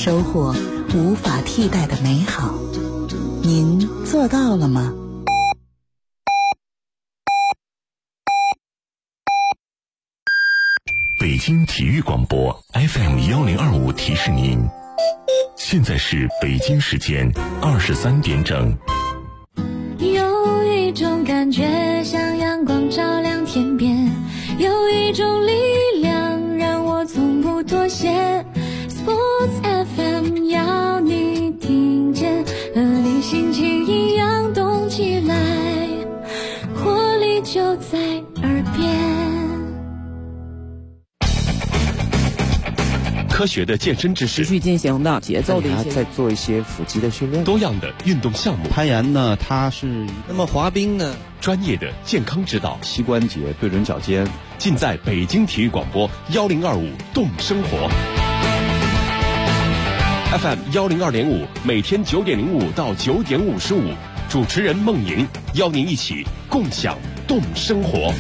收获无法替代的美好。您做到了吗？ 北京体育广播 FM1025提示您，现在是北京时间23点整。 有一种感觉像阳光照亮天边，有一种力量让我从不妥协。 Sports FM 要你听见，和你心情一样动起来，活力就在耳边。 科学的健身知识， 持续进行的节奏的一些， 在做一些腹肌的训练， 多样的运动项目， 攀岩呢，它是那么滑冰呢， 专业的健康指导， 膝关节对准脚尖， 尽在北京体育广播1025动生活 FM102.5，每天9点05到9点55，主持人孟莹邀您一起共享动生活。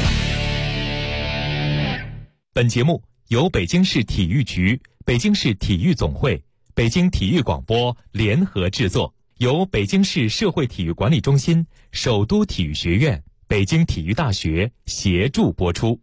本节目由北京市体育局、北京市体育总会、北京体育广播联合制作，由北京市社会体育管理中心、首都体育学院、北京体育大学协助播出。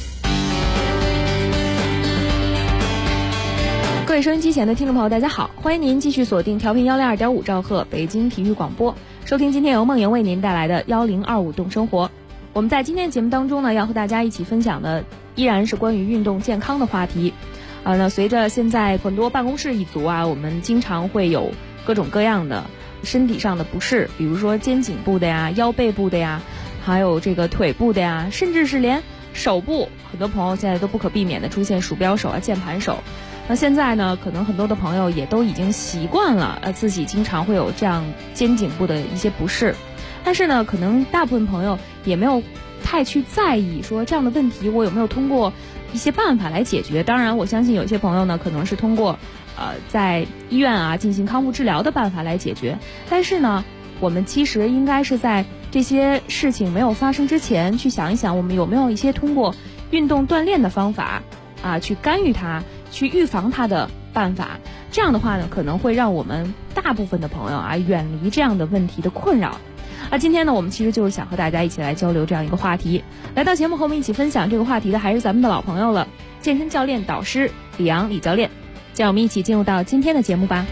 各位收音机前的听众朋友，大家好，欢迎您继续锁定调频102.5兆赫北京体育广播，收听今天由孟莹为您带来的1025动生活。我们在今天节目当中呢，要和大家一起分享的依然是关于运动健康的话题。那随着现在很多办公室一族啊，我们经常会有各种各样的身体上的不适，比如说肩颈部的呀、腰背部的呀，还有这个腿部的呀，甚至是连手部，很多朋友现在都不可避免的出现鼠标手啊、键盘手。那现在呢，可能很多的朋友也都已经习惯了，自己经常会有这样肩颈部的一些不适。但是呢，可能大部分朋友也没有太去在意说这样的问题我有没有通过一些办法来解决。当然我相信有些朋友呢可能是通过在医院啊进行康复治疗的办法来解决，但是呢我们其实应该是在这些事情没有发生之前去想一想，我们有没有一些通过运动锻炼的方法去干预它，去预防它的办法。这样的话呢，可能会让我们大部分的朋友远离这样的问题的困扰。今天呢，我们其实就是想和大家一起来交流这样一个话题。来到节目和我们一起分享这个话题的还是咱们的老朋友了，健身教练导师李阳李教练。让我们一起进入到今天的节目吧。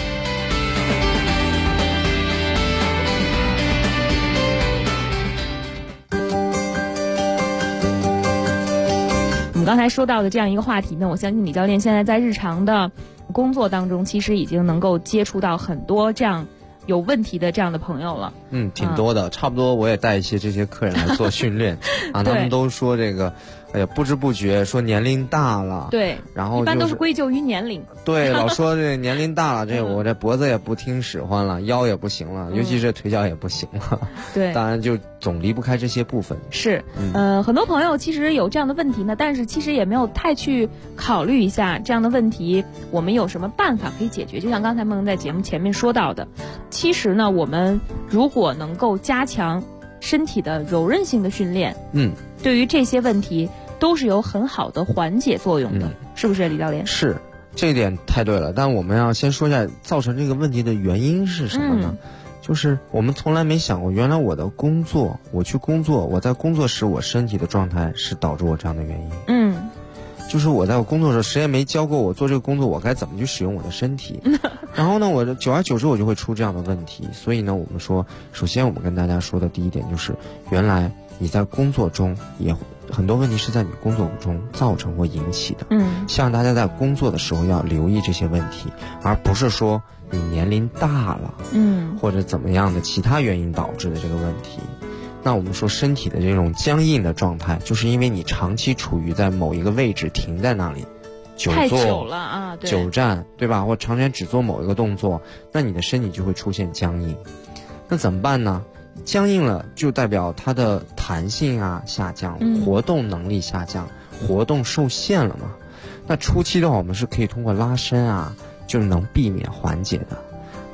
我们刚才说到的这样一个话题呢，我相信李教练现在在日常的工作当中，其实已经能够接触到很多这样有问题的这样的朋友了。 挺多的，差不多我也带一些这些客人来做训练他们都说这个不知不觉说年龄大了， 对， 然后、 一般都是归咎于年龄， 对，老说这年龄大了，我这脖子也不听使唤了，腰也不行了，尤其是腿脚也不行了， 对， 当然就总离不开这些部分。 是，很多朋友其实有这样的问题呢，但是其实也没有太去考虑一下这样的问题我们有什么办法可以解决。就像刚才孟在节目前面说到的，其实呢我们如果能够加强身体的柔韧性的训练，对于这些问题都是有很好的缓解作用的，是不是李教练？ 是，这一点太对了。但我们要先说一下造成这个问题的原因是什么呢？就是我们从来没想过，原来我的工作，我去工作，我在工作时我身体的状态是导致我这样的原因。就是我在我工作的时候，谁也没教过我做这个工作我该怎么去使用我的身体。然后呢，我久而久之我就会出这样的问题。所以呢，我们说，首先我们跟大家说的第一点就是，原来你在工作中也很多问题是在你工作中造成或引起的。希望大家在工作的时候要留意这些问题，而不是说你年龄大了，或者怎么样的其他原因导致的这个问题。那我们说身体的这种僵硬的状态，就是因为你长期处于在某一个位置停在那里， 太久了啊，对， 久站，对吧？或长时间只做某一个动作，那你的身体就会出现僵硬。那怎么办呢？僵硬了就代表它的弹性下降，活动能力下降，活动受限了嘛。那初期的话，我们是可以通过拉伸就能避免缓解的。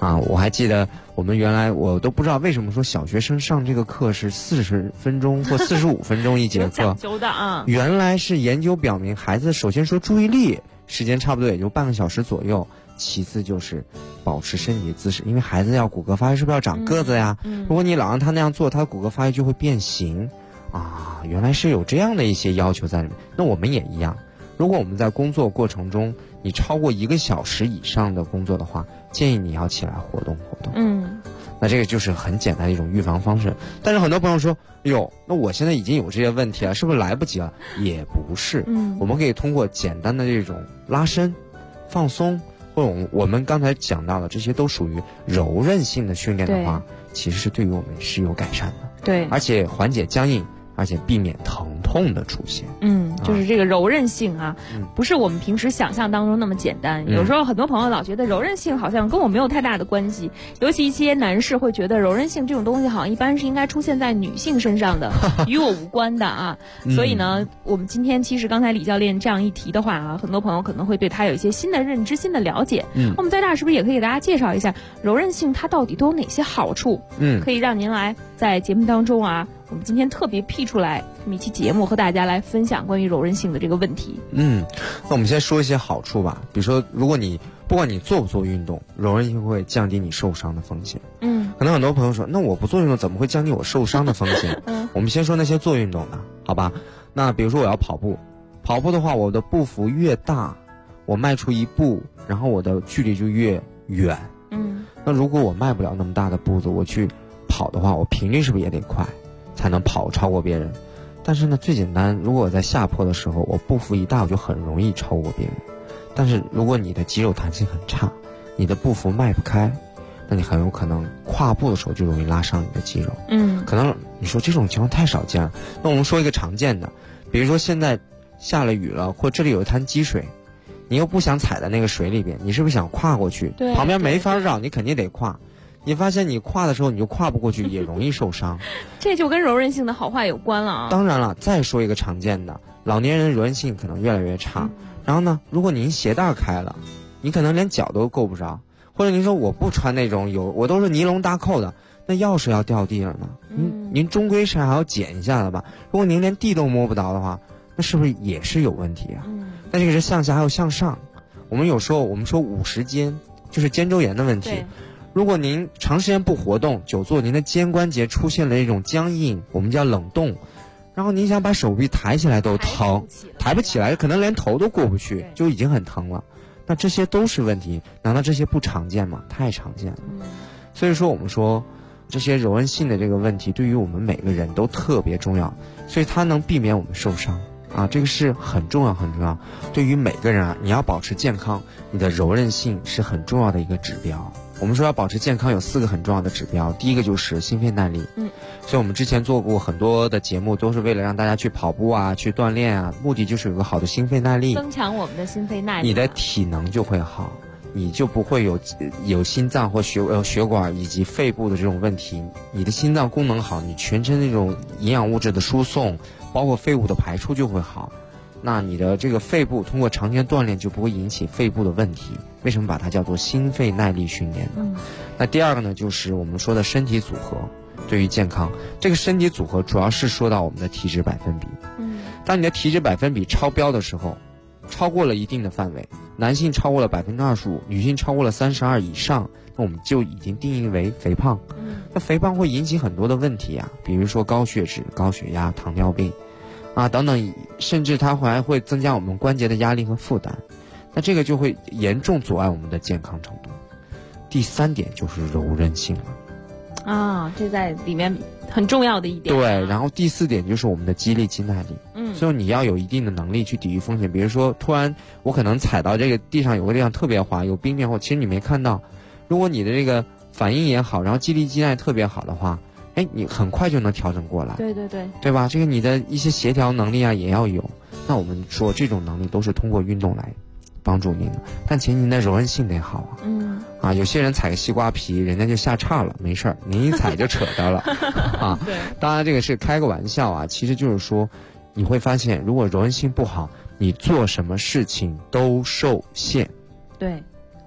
我还记得我们原来我都不知道为什么说小学生上这个课是40分钟或45分钟一节课， 讲究的啊。 原来是研究表明，孩子首先说注意力时间差不多也就半个小时左右，其次就是保持身体姿势，因为孩子要骨骼发育是不是要长个子呀？如果你老让他那样做，他的骨骼发育就会变形原来是有这样的一些要求在里面。那我们也一样，如果我们在工作过程中你超过1个小时以上的工作的话，建议你要起来活动活动。那这个就是很简单的一种预防方式。但是很多朋友说，哟，那我现在已经有这些问题了，是不是来不及了？也不是，我们可以通过简单的这种拉伸、放松，或者我们刚才讲到的这些都属于柔韧性的训练的话，其实是对于我们是有改善的。 对， 而且缓解僵硬，而且避免疼痛的出现。 就是这个柔韧性不是我们平时想象当中那么简单。有时候很多朋友老觉得柔韧性好像跟我没有太大的关系，尤其一些男士会觉得柔韧性这种东西好像一般是应该出现在女性身上的，与我无关的所以呢，我们今天其实刚才李教练这样一提的话很多朋友可能会对他有一些新的认知、新的了解。我们在这儿是不是也可以给大家介绍一下柔韧性它到底都有哪些好处？可以让您来在节目当中我们今天特别辟出来这么一期节目，和大家来分享关于柔韧性的这个问题。 那我们先说一些好处吧。比如说，如果你不管你做不做运动，柔韧性会降低你受伤的风险。可能很多朋友说，那我不做运动怎么会降低我受伤的风险？我们先说那些做运动的，好吧？那比如说我要跑步，跑步的话，我的步幅越大，我迈出一步，然后我的距离就越远。那如果我迈不了那么大的步子，我去跑的话，我频率是不是也得快？才能跑超过别人。但是呢，最简单，如果我在下坡的时候，我步幅一大，我就很容易超过别人。但是如果你的肌肉弹性很差，你的步幅迈不开，那你很有可能跨步的时候就容易拉伤你的肌肉。可能你说这种情况太少见了。那我们说一个常见的，比如说现在下了雨了，或这里有一滩积水，你又不想踩在那个水里边，你是不是想跨过去？旁边没法绕，你肯定得跨。你发现你跨的时候你就跨不过去，也容易受伤。 这就跟柔韧性的好坏有关了当然了，再说一个常见的，老年人柔韧性可能越来越差。然后呢，如果您鞋带开了，你可能连脚都够不着，或者您说我不穿那种我都是尼龙大扣的，那钥匙要掉地上呢，您终归是还要捡一下的吧。如果您连地都摸不着的话，那是不是也是有问题啊？那这个是向下还有向上。我们有时候我们说50肩，就是肩周炎的问题。如果您长时间不活动，久坐，您的肩关节出现了一种僵硬，我们叫冷冻，然后您想把手臂抬起来都疼，抬不起来，可能连头都过不去，就已经很疼了。那这些都是问题，难道这些不常见吗？太常见了。所以说我们说这些柔韧性的这个问题对于我们每个人都特别重要，所以它能避免我们受伤这个是很重要很重要。对于每个人你要保持健康，你的柔韧性是很重要的一个指标。我们说要保持健康有4个很重要的指标，第一个就是心肺耐力。所以我们之前做过很多的节目，都是为了让大家去跑步去锻炼目的就是有个好的心肺耐力， 增强我们的心肺耐力， 你的体能就会好，你就不会有心脏或血管以及肺部的这种问题。你的心脏功能好，你全身那种营养物质的输送，包括废物的排出就会好。那你的这个肺部通过长时间锻炼就不会引起肺部的问题。为什么把它叫做心肺耐力训练呢？那第二个呢，就是我们说的身体组合。对于健康，这个身体组合主要是说到我们的体脂百分比。当你的体脂百分比超标的时候，超过了一定的范围，男性超过了25%，女性超过了32以上，那我们就已经定义为肥胖。那肥胖会引起很多的问题比如说高血脂、高血压、糖尿病等等，甚至它还会增加我们关节的压力和负担，那这个就会严重阻碍我们的健康程度。第3点就是柔韧性了这在里面很重要的一点。 对，然后第4点就是我们的肌力肌耐力。所以你要有一定的能力去抵御风险。比如说突然我可能踩到这个地上，有个地方特别滑，有冰面或其实你没看到，如果你的这个反应也好，然后肌力肌耐特别好的话，你很快就能调整过来。对吧？这个你的一些协调能力也要有。那我们说这种能力都是通过运动来帮助您的，但前提您的柔韧性得好有些人踩个西瓜皮，人家就下叉了，没事儿，您一踩就扯到了对， 当然这个是开个玩笑其实就是说，你会发现，如果柔韧性不好，你做什么事情都受限。 对，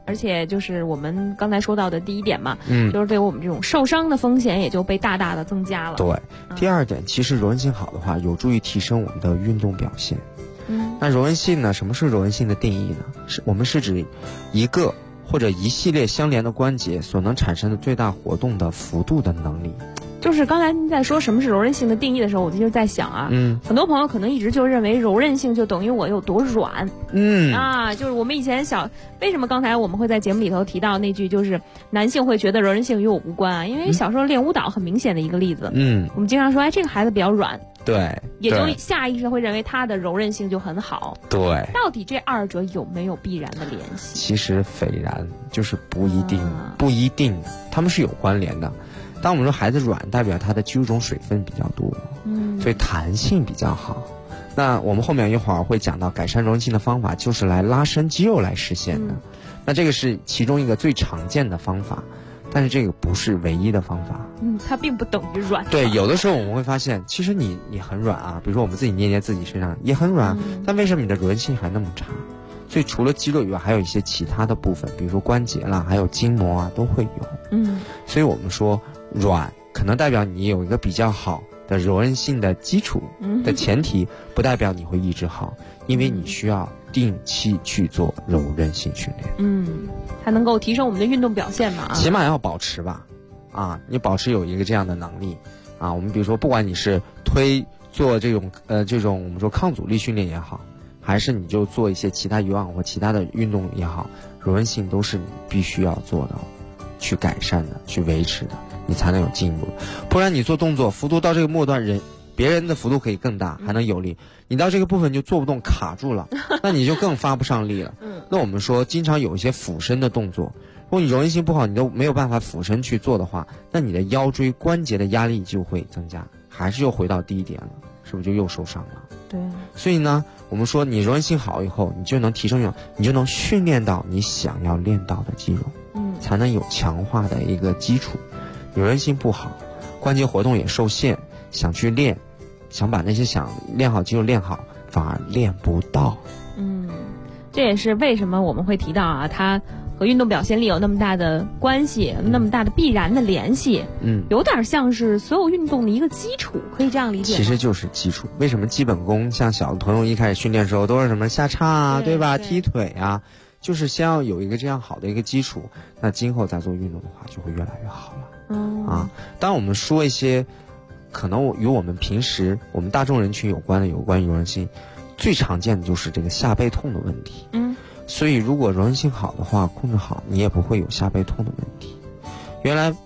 而且就是我们刚才说到的第一点嘛，就是对我们这种受伤的风险也就被大大的增加了。 对，第二点，其实柔韧性好的话，有助于提升我们的运动表现。那柔韧性呢？什么是柔韧性的定义呢？我们是指一个或者一系列相连的关节所能产生的最大活动的幅度的能力。 就是刚才您在说什么是柔韧性的定义的时候，我就在想啊，很多朋友可能一直就认为柔韧性就等于我有多软，就是我们以前为什么刚才我们会在节目里头提到那句，就是男性会觉得柔韧性与我无关啊？因为小时候练舞蹈很明显的一个例子，我们经常说，哎，这个孩子比较软， 对， 也就下意识会认为他的柔韧性就很好， 对， 到底这二者有没有必然的联系？ 其实斐然，就是不一定，他们是有关联的。当我们说孩子软，代表他的肌肉中水分比较多，所以弹性比较好。那我们后面一会儿会讲到改善柔韧性的方法，就是来拉伸肌肉来实现的。那这个是其中一个最常见的方法，但是这个不是唯一的方法。 它并不等于软。 对，有的时候我们会发现，其实你很软啊，比如说我们自己捏捏自己身上也很软，但为什么你的柔韧性还那么差？所以除了肌肉以外，还有一些其他的部分，比如说关节啦，还有筋膜啊，都会有。所以我们说软可能代表你有一个比较好的柔韧性的基础的前提，不代表你会一直好，因为你需要定期去做柔韧性训练， 才能够提升我们的运动表现嘛。 起码要保持吧，你保持有一个这样的能力我们比如说，不管你是做这种我们说抗阻力训练也好，还是你就做一些其他有氧或其他的运动也好，柔韧性都是你必须要做到、去改善的、去维持的，你才能有进步。不然你做动作幅度到这个末端，别人的幅度可以更大，还能有力，你到这个部分就做不动，卡住了，那你就更发不上力了。那我们说，经常有一些俯身的动作，如果你柔韧性不好，你都没有办法俯身去做的话，那你的腰椎关节的压力就会增加，还是又回到低点了，是不是就又受伤了？ 对。 所以呢，我们说你柔韧性好以后，你就能提升运动，你就能训练到你想要练到的肌肉，才能有强化的一个基础。柔韧性不好，关节活动也受限，想去练，想把那些想练好肌肉练好，反而练不到。 这也是为什么我们会提到它和运动表现力有那么大的关系，那么大的必然的联系。有点像是所有运动的一个基础，可以这样理解吗？ 其实就是基础。为什么基本功像小朋友一开始训练的时候都是什么下叉对吧？踢腿就是先要有一个这样好的一个基础，那今后再做运动的话就会越来越好了。当我们说一些可能与我们平时我们大众人群有关于柔韧性，最常见的就是这个下背痛的问题。所以如果柔韧性好的话，控制好，你也不会有下背痛的问题。原来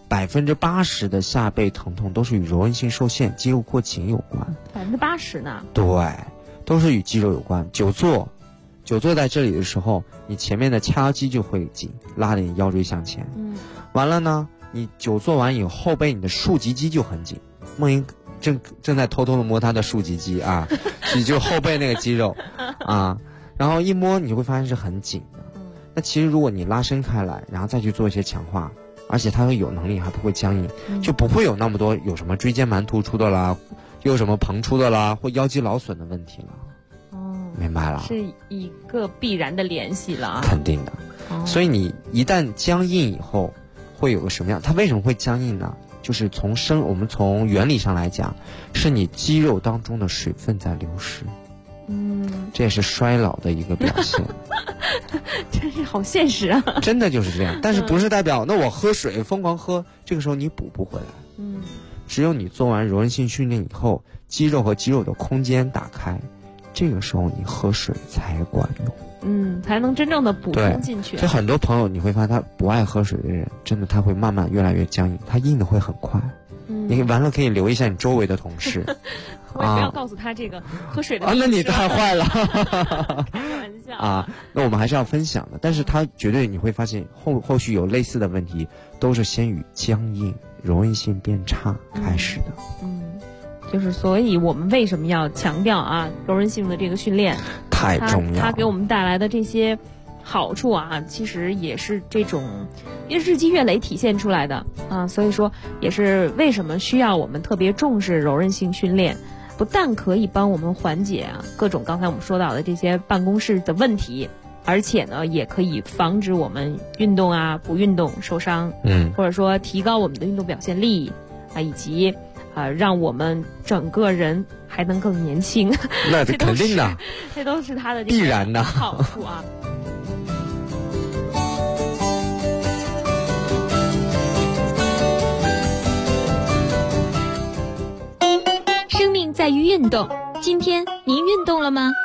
80%的下背疼痛都是与柔韧性受限、肌肉过紧有关。 80%呢？ 对，都是与肌肉有关。久坐在这里的时候，你前面的髂腰肌就会紧，拉着你腰椎向前。完了呢，你久坐完以后，后背你的竖脊肌就很紧。梦莹正在偷偷的摸她的竖脊肌就后背那个肌肉然后一摸你就会发现是很紧的。那其实如果你拉伸开来，然后再去做一些强化，而且它会有能力，还不会僵硬，就不会有那么多有什么椎间盘突出的啦，又什么膨出的啦，或腰肌劳损的问题了。明白了， 是一个必然的联系了肯定的。所以你一旦僵硬以后，会有个什么样？它为什么会僵硬呢？就是我们从原理上来讲，是你肌肉当中的水分在流失。这也是衰老的一个表现。 真是好现实啊！ 真的就是这样，但是不是代表那我喝水疯狂喝，这个时候你补不回来。只有你做完柔韧性训练以后，肌肉和肌肉的空间打开，这个时候你喝水才管用。 才能真正的补充进去。 所以很多朋友你会发现，他不爱喝水的人，真的他会慢慢越来越僵硬，他硬的会很快。你完了可以留意一下你周围的同事。 我也不要告诉他这个喝水的那你太坏了。 开玩笑那我们还是要分享的，但是他绝对你会发现后续有类似的问题，都是先与僵硬、柔韧性变差开始的。 就是所以我们为什么要强调柔韧性的这个训练太重要， 它给我们带来的这些好处其实也是这种日积月累体现出来的所以说也是为什么需要我们特别重视柔韧性训练，不但可以帮我们缓解各种刚才我们说到的这些办公室的问题， 而且呢，也可以防止我们运动啊不运动受伤，或者说提高我们的运动表现力啊，以及让我们整个人还能更年轻。 那是肯定的， 这都是它的必然的好处啊。 生命在于运动，今天您运动了吗？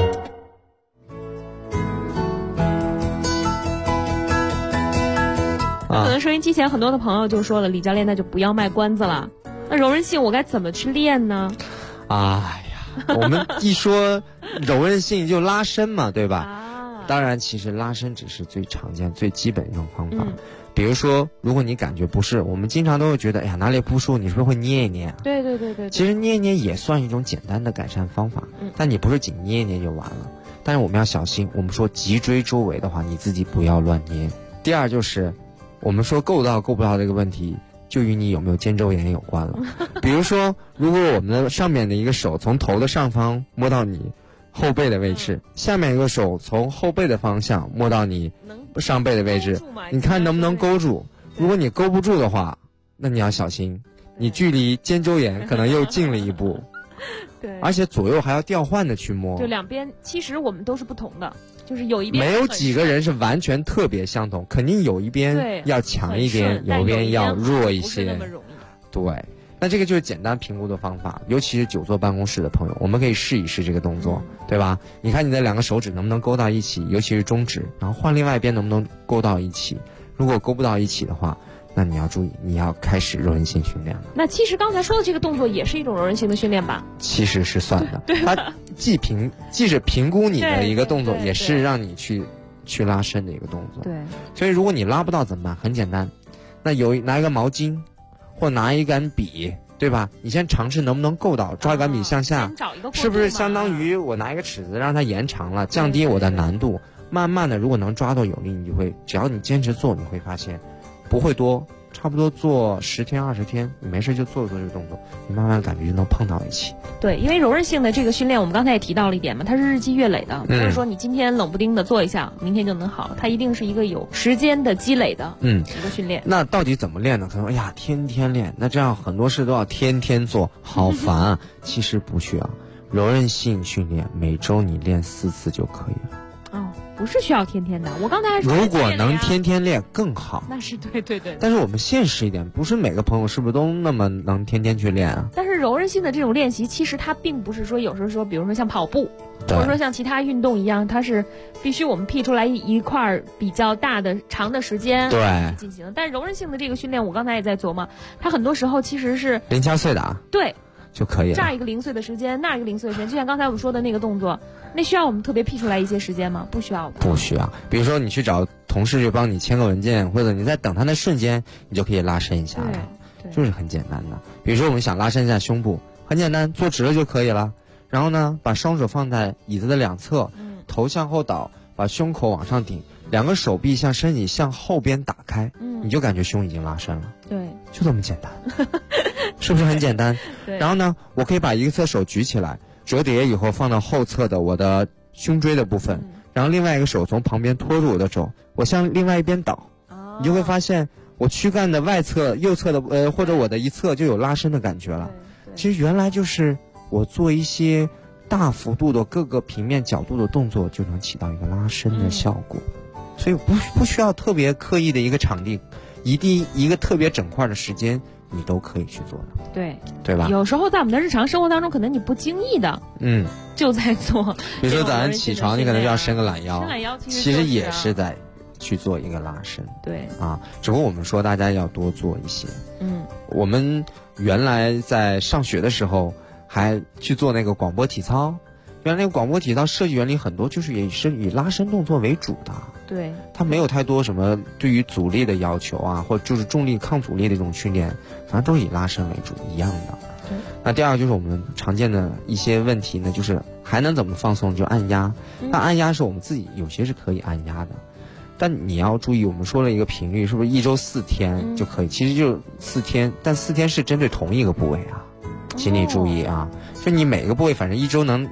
可能收音机前很多的朋友就说了，李教练那就不要卖关子了，那柔韧性我该怎么去练呢？ 哎呀，我们一说柔韧性就拉伸嘛，对吧？当然其实拉伸只是最常见最基本一种方法。比如说如果你感觉不适，我们经常都会觉得哎呀哪里不舒服，你是不是会捏一捏啊？ 对， 其实捏一捏也算一种简单的改善方法，但你不是仅捏一捏就完了。但是我们要小心，我们说脊椎周围的话你自己不要乱捏。第二就是我们说够到够不到这个问题就与你有没有肩周炎有关了。比如说如果我们的上面的一个手从头的上方摸到你后背的位置，下面一个手从后背的方向摸到你上背的位置，你看能不能勾住？如果你勾不住的话，那你要小心，你距离肩周炎可能又近了一步。 对， 而且左右还要调换的去摸。 就两边其实我们都是不同的，就是有一边没有几个人是完全特别相同，肯定有一边要强一点，有一边要弱一些。对，那这个就是简单评估的方法，尤其是久坐办公室的朋友，我们可以试一试这个动作，对吧？你看你的两个手指能不能勾到一起，尤其是中指，然后换另外一边能不能勾到一起。如果勾不到一起的话，那你要注意，你要开始柔韧性训练了。 那其实刚才说的这个动作也是一种柔韧性的训练吧？ 其实是算的，它既是评估你的一个动作，也是让你去拉伸的一个动作。 对， 所以如果你拉不到怎么办？很简单，那拿一个毛巾，或拿一杆笔，对吧？你先尝试能不能够到，抓一杆笔向下，是不是相当于我拿一个尺子让它延长了，降低我的难度？慢慢的，如果能抓到有力，你就会，只要你坚持做，你会发现不会多，差不多做10天20天，你没事就做这个动作，你慢慢感觉就能碰到一起。 对，因为柔韧性的这个训练，我们刚才也提到了一点嘛，它是日积月累的，不是说你今天冷不丁的做一下，明天就能好，它一定是一个有时间的积累的一个训练。 那到底怎么练呢？可能哎呀天天练，那这样很多事都要天天做，好烦啊。其实不需要，柔韧性训练每周你练4次就可以了。 不是需要天天的，我刚才还说如果能天天练更好。 那是对。 但是我们现实一点，不是每个朋友是不是都那么能天天去练啊？ 但是柔韧性的这种练习，其实它并不是说有时候说，比如说像跑步，或者说像其他运动一样，它是必须我们辟出来一块比较大的长的时间去进行。但是柔韧性的这个训练，我刚才也在琢磨，它很多时候其实是零敲碎打。 对。 就可以了， 这儿一个零碎的时间，那儿一个零碎的时间，就像刚才我们说的那个动作，那需要我们特别辟出来一些时间吗？不需要的。 不需要。比如说你去找同事去帮你签个文件，或者你在等他的瞬间，你就可以拉伸一下了，就是很简单的。比如说我们想拉伸一下胸部，很简单，坐直了就可以了。然后呢，把双手放在椅子的两侧，头向后倒，把胸口往上顶，两个手臂向身体向后边打开，你就感觉胸已经拉伸了。 对， 就这么简单。是不是很简单？ 对。 然后呢，我可以把一侧手举起来，折叠以后放到后侧的我的胸椎的部分，然后另外一个手从旁边托住我的肘，我向另外一边倒，你就会发现我躯干的外侧、右侧的或者我的一侧就有拉伸的感觉了。其实原来就是我做一些大幅度的各个平面角度的动作，就能起到一个拉伸的效果。所以不需要特别刻意的一个场地，一个特别整块的时间。你都可以去做的，对吧？ 有时候在我们的日常生活当中，可能你不经意的，就在做。 比如说早上起床，你可能就要伸个懒腰， 伸懒腰其实也是在去做一个拉伸。 对啊，只不过我们说大家要多做一些。我们原来在上学的时候还去做那个广播体操，原来那个广播体操设计原理很多就是也是以拉伸动作为主的。 对， 它没有太多什么对于阻力的要求啊，或者就是重力抗阻力的这种训练，反正都是以拉伸为主一样的。 对。 那第二个就是我们常见的一些问题呢，就是还能怎么放松？就按压。那按压是我们自己有些是可以按压的，但你要注意，我们说了一个频率，是不是1周4天就可以？其实就4天，但4天是针对同一个部位啊，请你注意啊。就你每个部位，反正1周能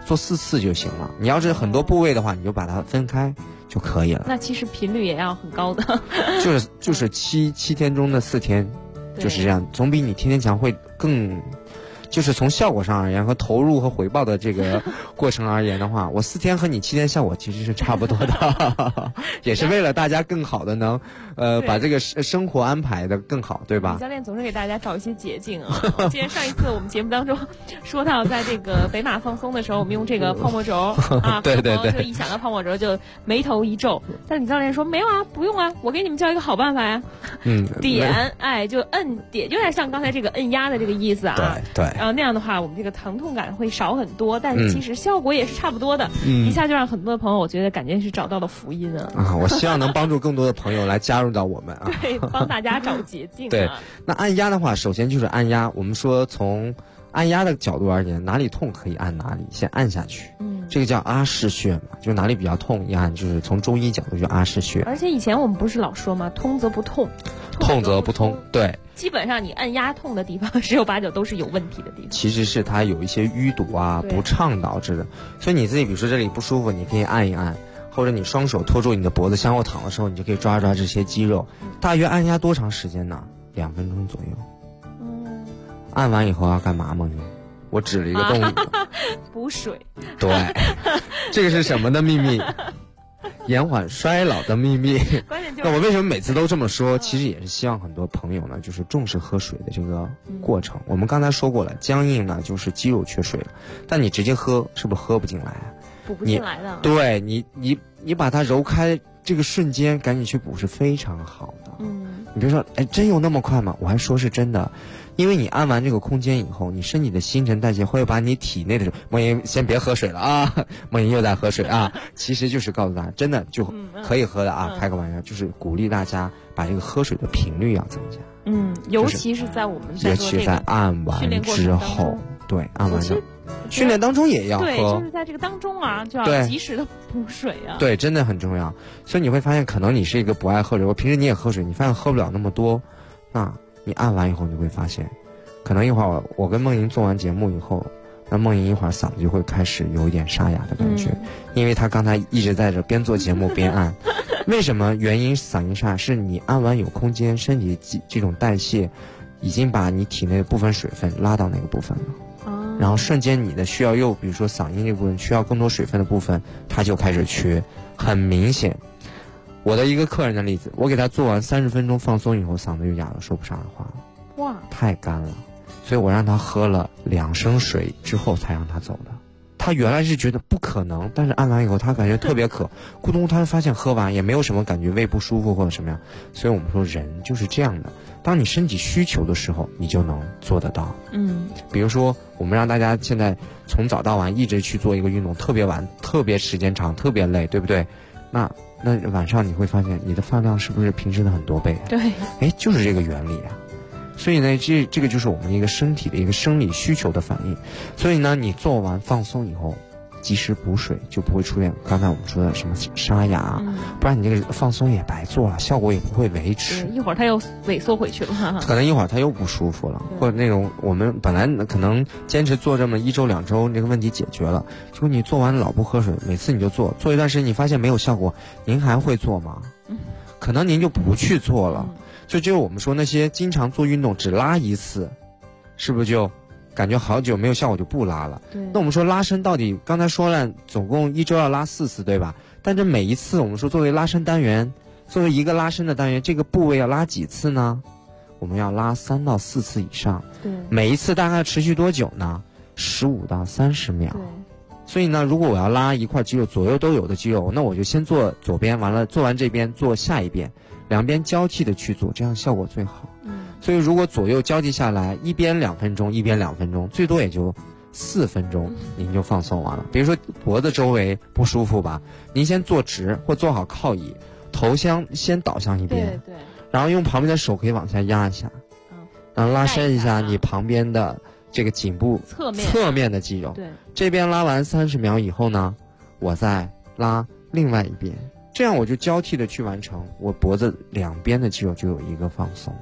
做4次就行了。你要是很多部位的话，你就把它分开就可以了。 那其实频率也要很高的。 就是7天中的4天，就是这样，总比你天天强会更。就是从效果上而言和投入和回报的这个过程而言的话，我4天和你7天效果其实是差不多的，也是为了大家更好的能把这个生活安排的更好，对吧？ 教练总是给大家找一些捷径啊。我记得上一次我们节目当中说到，在这个北马放松的时候，我们用这个泡沫轴啊， 对， 就一想到泡沫轴就眉头一皱。但李教练说没有啊，不用啊，我给你们教一个好办法呀。点，就摁点，有点像刚才这个摁压的这个意思啊。 对。 然后那样的话，我们这个疼痛感会少很多，但是其实效果也是差不多的。一下就让很多的朋友，我觉得感觉是找到了福音啊！ 我希望能帮助更多的朋友来加入到我们啊， 对，帮大家找捷径。 对，那按压的话，首先就是按压。我们说从按压的角度而言，哪里痛可以按哪里，先按下去。这个叫阿是穴嘛，就哪里比较痛一按，就是从中医角度就阿是穴。 而且以前我们不是老说吗？通则不痛， 痛则不通。对。 基本上你按压痛的地方，10有8九都是有问题的地方。 其实是它有一些淤堵啊、不畅导致的。所以你自己比如说这里不舒服，你可以按一按，或者你双手托住你的脖子向后躺的时候，你就可以抓这些肌肉。大约按压多长时间呢？2分钟左右。按完以后要干嘛梦莹？我指了一个动物。 补水。 对，这个是什么的秘密？延缓衰老的秘密。那我为什么每次都这么说？其实也是希望很多朋友呢，就是重视喝水的这个过程。我们刚才说过了，僵硬呢就是肌肉缺水了，但你直接喝是不是喝不进来啊？ 补不进来的。 对你把它揉开，这个瞬间赶紧去补是非常好的。你别说，真有那么快吗？我还说是真的。因为你按完这个空间以后，你身体的新陈代谢会把你体内的梦莹先别喝水了啊，梦莹又在喝水啊，其实就是告诉大家，真的就可以喝的啊，开个玩笑，就是鼓励大家把这个喝水的频率要增加。 尤其是在我们尤其在按完之后，对，按完之后训练当中也要喝， 对，就是在这个当中啊，就要及时的补水啊。 对，真的很重要。所以你会发现，可能你是一个不爱喝水，我平时你也喝水，你发现喝不了那么多，那你按完以后，你会发现，可能一会儿我跟梦莹做完节目以后，那梦莹一会儿嗓子就会开始有一点沙哑的感觉，因为她刚才一直在这边做节目边按。为什么？原因嗓音沙是你按完有空间，身体这种代谢已经把你体内的部分水分拉到那个部分了，然后瞬间你的需要比如说嗓音这部分需要更多水分的部分，它就开始缺，很明显。我的一个客人的例子，我给他做完30分钟放松以后，嗓子就哑了，说不上来话了。 哇， 太干了，所以我让他喝了2升水之后才让他走的。他原来是觉得不可能，但是按完以后他感觉特别渴，咕咚，他发现喝完也没有什么感觉，胃不舒服或者什么样。所以我们说人就是这样的，当你身体需求的时候，你就能做得到。比如说我们让大家现在从早到晚一直去做一个运动，特别晚，特别时间长，特别累，对不对？那晚上你会发现你的饭量是不是平时的很多倍？ 对， 就是这个原理啊。所以呢，这个就是我们一个身体的一个生理需求的反应。所以呢，你做完放松以后，及时补水，就不会出现刚才我们说的什么沙哑，不然你这个放松也白做了，效果也不会维持。 一会儿它又萎缩回去了， 可能一会儿它又不舒服了，或者那种我们本来可能坚持做这么1周2周，这个问题解决了，结果你做完老不喝水，每次你就做一段时间，你发现没有效果，您还会做吗？可能您就不去做了。就是我们说那些经常做运动只拉1次，是不是就感觉好久没有效果就不拉了？ 对。 那我们说拉伸到底，刚才说了，总共1周要拉4次，对吧？但这每一次我们说作为拉伸单元，作为一个拉伸的单元，这个部位要拉几次呢？我们要拉3到4次以上。 对。 每一次大概持续多久呢？15到30秒。 对。 所以呢，如果我要拉一块肌肉，左右都有的肌肉，那我就先做左边，完了做完这边做下一边。2边交替的去做，这样效果最好。所以如果左右交替下来，一边2分钟，一边2分钟，最多也就4分钟，您就放松完了。比如说脖子周围不舒服吧，您先坐直或坐好靠椅，头先倒向一边， 对， 然后用旁边的手可以往下压一下，然后拉伸一下你旁边的这个颈部侧面的肌肉。 对， 这边拉完30秒以后呢，我再拉另外一边。这样我就交替的去完成，我脖子2边的肌肉就有一个放松。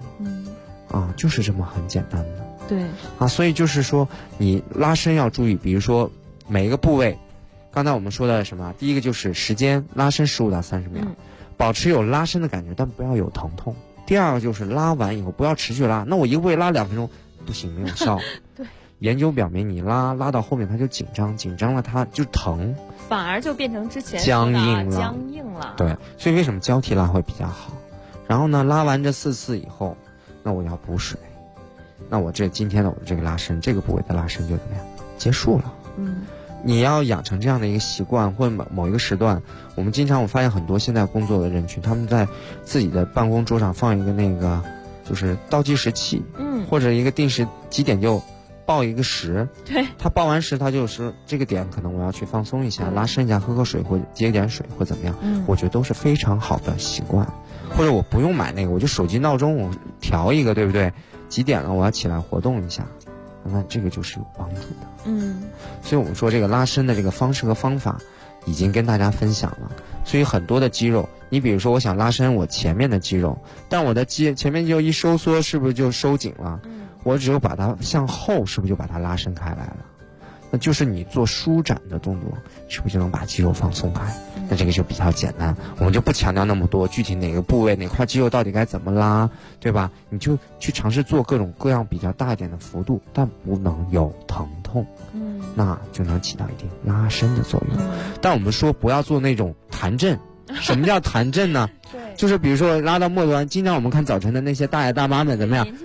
就是这么很简单的。 对。 所以就是说你拉伸要注意，比如说每一个部位，刚才我们说的什么？第一个就是时间拉伸15到30秒，保持有拉伸的感觉，但不要有疼痛。第二个就是拉完以后不要持续拉，那我一个部位拉2分钟不行，没有效。 对， 研究表明你拉到后面它就紧张了它就疼， 反而就变成之前僵硬了。 对，所以为什么交替拉会比较好？然后呢，拉完这4次以后，那我要补水，那我今天的我这个拉伸，这个部位的拉伸就怎么样？结束了。你要养成这样的一个习惯，或者某一个时段，我发现很多现在工作的人群，他们在自己的办公桌上放一个那个就是倒计时器，或者一个定时几点就报一个时， 对， 他报完时他就是这个点可能我要去放松一下，拉伸一下，喝口水或者接点水或怎么样，我觉得都是非常好的习惯。或者我不用买那个，我就手机闹钟我调一个，对不对？几点了我要起来活动一下，那这个就是有帮助的。所以我们说这个拉伸的这个方式和方法已经跟大家分享了。所以很多的肌肉，你比如说我想拉伸我前面的肌肉，但我的前面肌肉一收缩是不是就收紧了？我只有把它向后，是不是就把它拉伸开来了？那就是你做舒展的动作，是不是就能把肌肉放松开？那这个就比较简单，我们就不强调那么多具体哪个部位哪块肌肉到底该怎么拉，对吧？你就去尝试做各种各样比较大一点的幅度，但不能有疼痛，那就能起到一定拉伸的作用。但我们说不要做那种弹震。什么叫弹震呢？就是比如说拉到末端，经常我们看早晨的那些大爷大妈们怎么样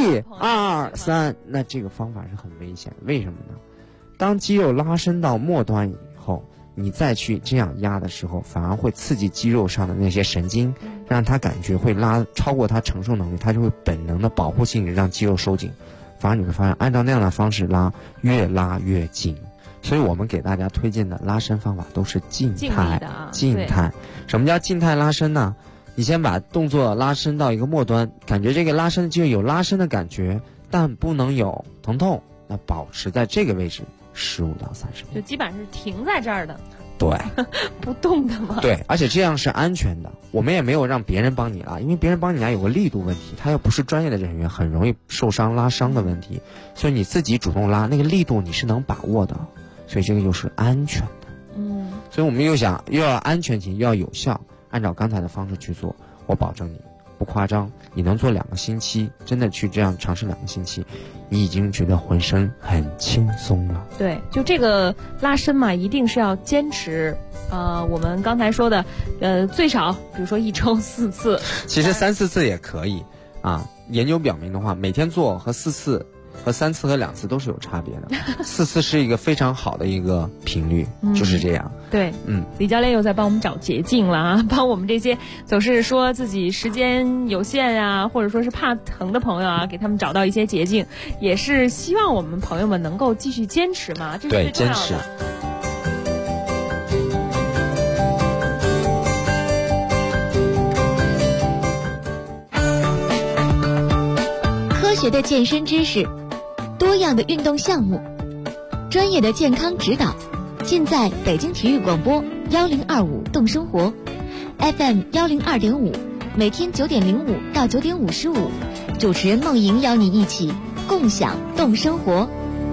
？1、2、3，那这个方法是很危险。为什么呢？当肌肉拉伸到末端以后，你再去这样压的时候，反而会刺激肌肉上的那些神经，让它感觉会拉超过它承受能力，它就会本能的保护性的让肌肉收紧。反而你会发现，按照那样的方式拉，越拉越紧。所以我们给大家推荐的拉伸方法都是静态。什么叫静态拉伸呢？你先把动作拉伸到一个末端，感觉这个拉伸就有拉伸的感觉，但不能有疼痛，那保持在这个位置15到30秒， 就基本上是停在这儿的。 对， 不动的吗？ 对，而且这样是安全的。我们也没有让别人帮你拉，因为别人帮你拉有个力度问题，他又不是专业的人员，很容易受伤拉伤的问题。所以你自己主动拉，那个力度你是能把握的，所以这个又是安全的。所以我们又要安全性，又要有效，按照刚才的方式去做，我保证你不夸张，你能做2个星期，真的去这样尝试2个星期，你已经觉得浑身很轻松了。 对，就这个拉伸嘛，一定是要坚持。我们刚才说的，最少比如说1周4次， 其实3、4次也可以啊。研究表明的话，每天做和4次和3次和2次都是有差别的。4次是一个非常好的一个频率，就是这样。 对，李教练又在帮我们找捷径了啊，帮我们这些总是说自己时间有限啊，或者说是怕疼的朋友啊，给他们找到一些捷径，也是希望我们朋友们能够继续坚持嘛，这是最重要的。 对，坚持。 科学的健身知识，多样的运动项目，专业的健康指导，尽在北京体育广播1025动生活 FM 102.5，每天9点05到9点55，主持人梦莹邀你一起共享动生活。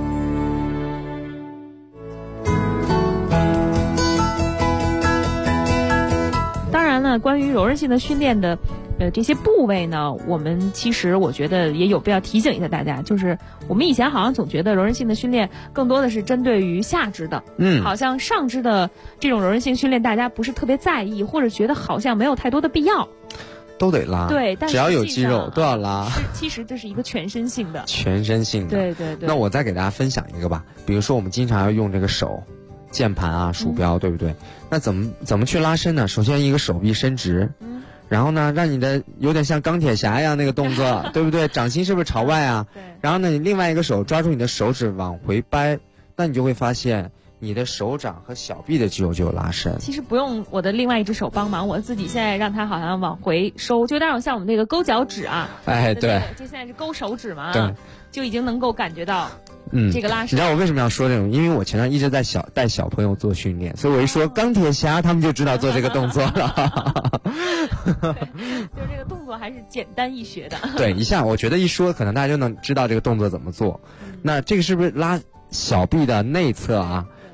当然了，关于柔韧性的训练的这些部位呢，我们其实我觉得也有必要提醒一下大家，就是我们以前好像总觉得柔韧性的训练更多的是针对于下肢的，好像上肢的这种柔韧性训练大家不是特别在意，或者觉得好像没有太多的必要。 都得拉， 对，但只要有肌肉都要拉。 其实这是一个全身性的。 全身性的， 对对对。 那我再给大家分享一个吧，比如说我们经常要用这个手、键盘啊、鼠标，对不对？那怎么去拉伸呢？首先一个手臂伸直，然后呢，让你的有点像钢铁侠一样那个动作，对不对？掌心是不是朝外啊？ 对。 然后呢，你另外一个手抓住你的手指往回掰，那你就会发现你的手掌和小臂的肌肉就有拉伸。 其实不用我的另外一只手帮忙，我自己现在让它好像往回收，就有点像我们那个勾脚趾啊。 哎，对， 就现在是勾手指嘛， 对， 就已经能够感觉到这个拉伸。 你知道我为什么要说这种？因为我前段一直在带小朋友做训练，所以我一说钢铁侠，他们就知道做这个动作了。 就这个动作还是简单易学的。 对，一下我觉得一说，可能大家就能知道这个动作怎么做。那这个是不是拉小臂的内侧啊？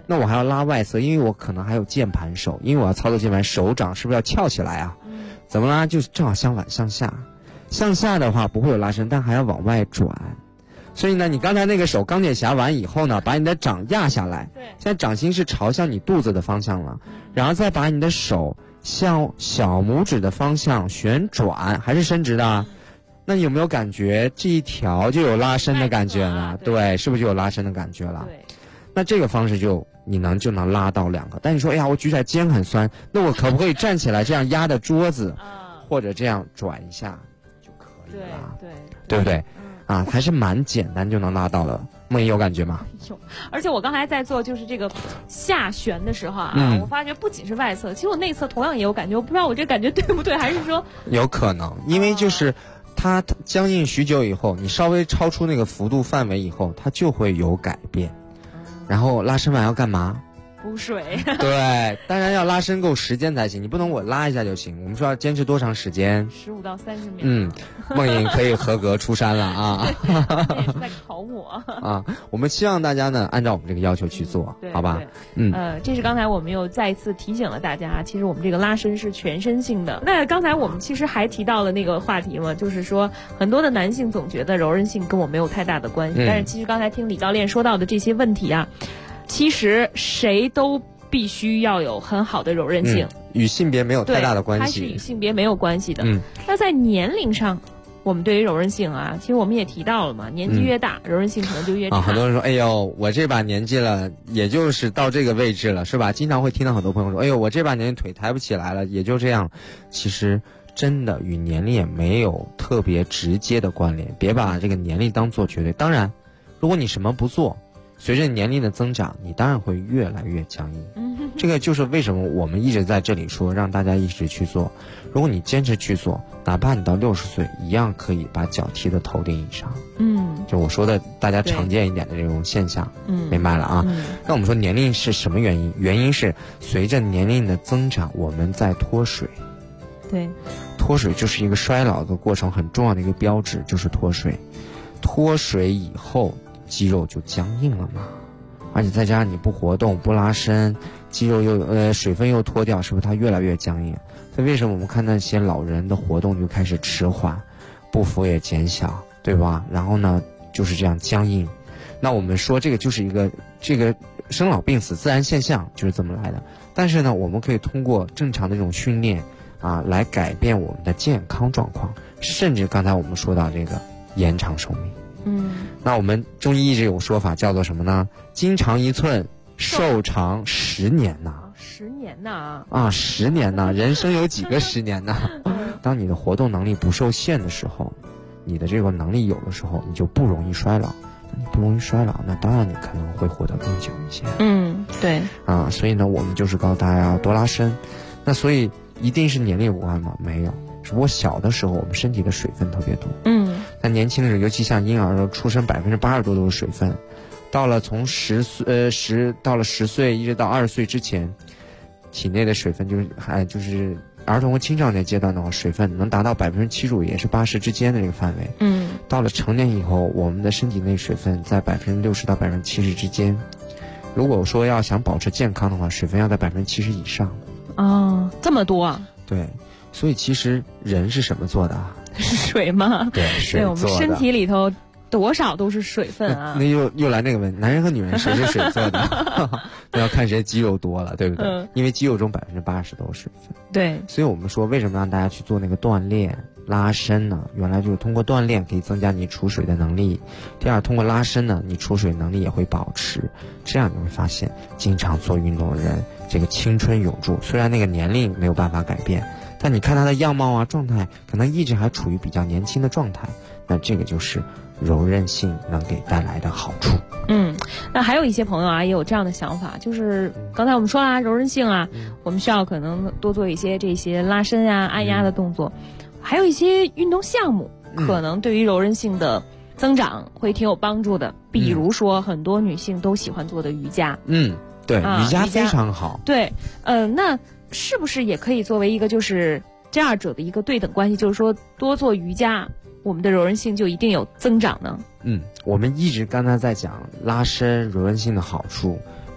那我还要拉外侧，因为我可能还有键盘手，因为我要操作键盘，手掌是不是要翘起来啊？怎么拉？就正好相反，向下。向下的话不会有拉伸，但还要往外转。所以呢，你刚才那个手钢铁侠完以后呢，把你的掌压下来， 对， 现在掌心是朝向你肚子的方向了，然后再把你的手向小拇指的方向旋转，还是伸直的。那你有没有感觉这一条就有拉伸的感觉了？对，是不是就有拉伸的感觉了？ 对。 那这个方式就能拉到2个。但你说，哎呀，我举起来肩很酸，那我可不可以站起来这样压着桌子，或者这样转一下就可以了？对不对？啊，还是蛮简单就能拉到了。梦怡有感觉吗？ 有，而且我刚才在做就是这个下旋的时候啊，我发觉不仅是外侧，其实我内侧同样也有感觉，我不知道我这感觉对不对，还是说有可能，因为就是它僵硬许久以后，你稍微超出那个幅度范围以后，它就会有改变。然后拉伸完要干嘛？ 补水。 对，当然要拉伸够时间才行，你不能我拉一下就行。我们说要坚持多长时间 ？15到30秒。 梦莹可以合格出山了啊！ 也是在考我啊！我们希望大家呢按照我们这个要求去做，好吧？ 这是刚才我们又再一次提醒了大家，其实我们这个拉伸是全身性的。那刚才我们其实还提到了那个话题嘛，就是说很多的男性总觉得柔韧性跟我没有太大的关系，但是其实刚才听李教练说到的这些问题啊。其实谁都必须要有很好的柔韧性， 与性别没有太大的关系， 它是与性别没有关系的。那在年龄上，我们对于柔韧性啊，其实我们也提到了嘛，年纪越大，柔韧性可能就越差。 很多人说，哎呦，我这把年纪了，也就是到这个位置了，是吧？经常会听到很多朋友说，哎呦，我这把年纪腿抬不起来了，也就这样。其实真的与年龄也没有特别直接的关联，别把这个年龄当做绝对。当然，如果你什么不做，随着年龄的增长，你当然会越来越僵硬。这个就是为什么我们一直在这里说让大家一直去做。如果你坚持去做，哪怕你到60岁，一样可以把脚踢到头顶以上。就我说的大家常见一点的这种现象。明白了啊？那我们说年龄是什么原因？原因是随着年龄的增长，我们在脱水。 对， 脱水就是一个衰老的过程很重要的一个标志，就是脱水。脱水以后，肌肉就僵硬了嘛，而且再加上你不活动不拉伸，肌肉又水分又脱掉，是不是它越来越僵硬？所以为什么我们看那些老人的活动就开始迟缓，步幅也减小，对吧？然后呢就是这样僵硬。那我们说这个就是一个这个生老病死自然现象，就是这么来的。但是呢，我们可以通过正常的这种训练啊，来改变我们的健康状况，甚至刚才我们说到这个延长寿命。那我们中医一直有说法叫做什么呢？筋长1寸，寿长10年呐。 10年呐 ！10年呐！人生有几个10年呐？当你的活动能力不受限的时候，你的这个能力有的时候，你就不容易衰老。你不容易衰老，那当然你可能会活得更久一些。 对。 所以呢，我们就是告诉大家要多拉伸。那所以一定是年龄有关吗？没有。只不过小的时候我们身体的水分特别多，但年轻的时候，尤其像婴儿的时候，出生80%多都是水分。到了从10岁一直到20岁之前，体内的水分就是儿童和青少年阶段的话，水分能达到75%，也是80%之间的这个范围。到了成年以后，我们的身体内水分在60%到70%之间。如果说要想保持健康的话，水分要在70%以上。 这么多啊？ 对。所以其实人是什么做的啊？ 是水吗？ 对，水做的。 我们身体里头多少都是水分啊。 那又来那个问题，男人和女人谁是水做的？那要看谁肌肉多了，对不对？因为肌肉中80%都是水分。 对。 所以我们说，为什么让大家去做那个锻炼拉伸呢？原来就是通过锻炼可以增加你储水的能力。第二，通过拉伸呢，你储水能力也会保持。这样你会发现，经常做运动的人，这个青春永驻。虽然那个年龄没有办法改变，但你看他的样貌啊、状态，可能一直还处于比较年轻的状态。那这个就是柔韧性能给带来的好处。 那还有一些朋友啊，也有这样的想法，就是刚才我们说啦，柔韧性啊，我们需要可能多做一些这些拉伸啊、按压的动作，还有一些运动项目，可能对于柔韧性的增长会挺有帮助的。比如说，很多女性都喜欢做的瑜伽。 对，瑜伽非常好。 对，那是不是也可以作为一个就是这二者的一个对等关系？就是说，多做瑜伽，我们的柔韧性就一定有增长呢？ 我们一直刚才在讲拉伸柔韧性的好处，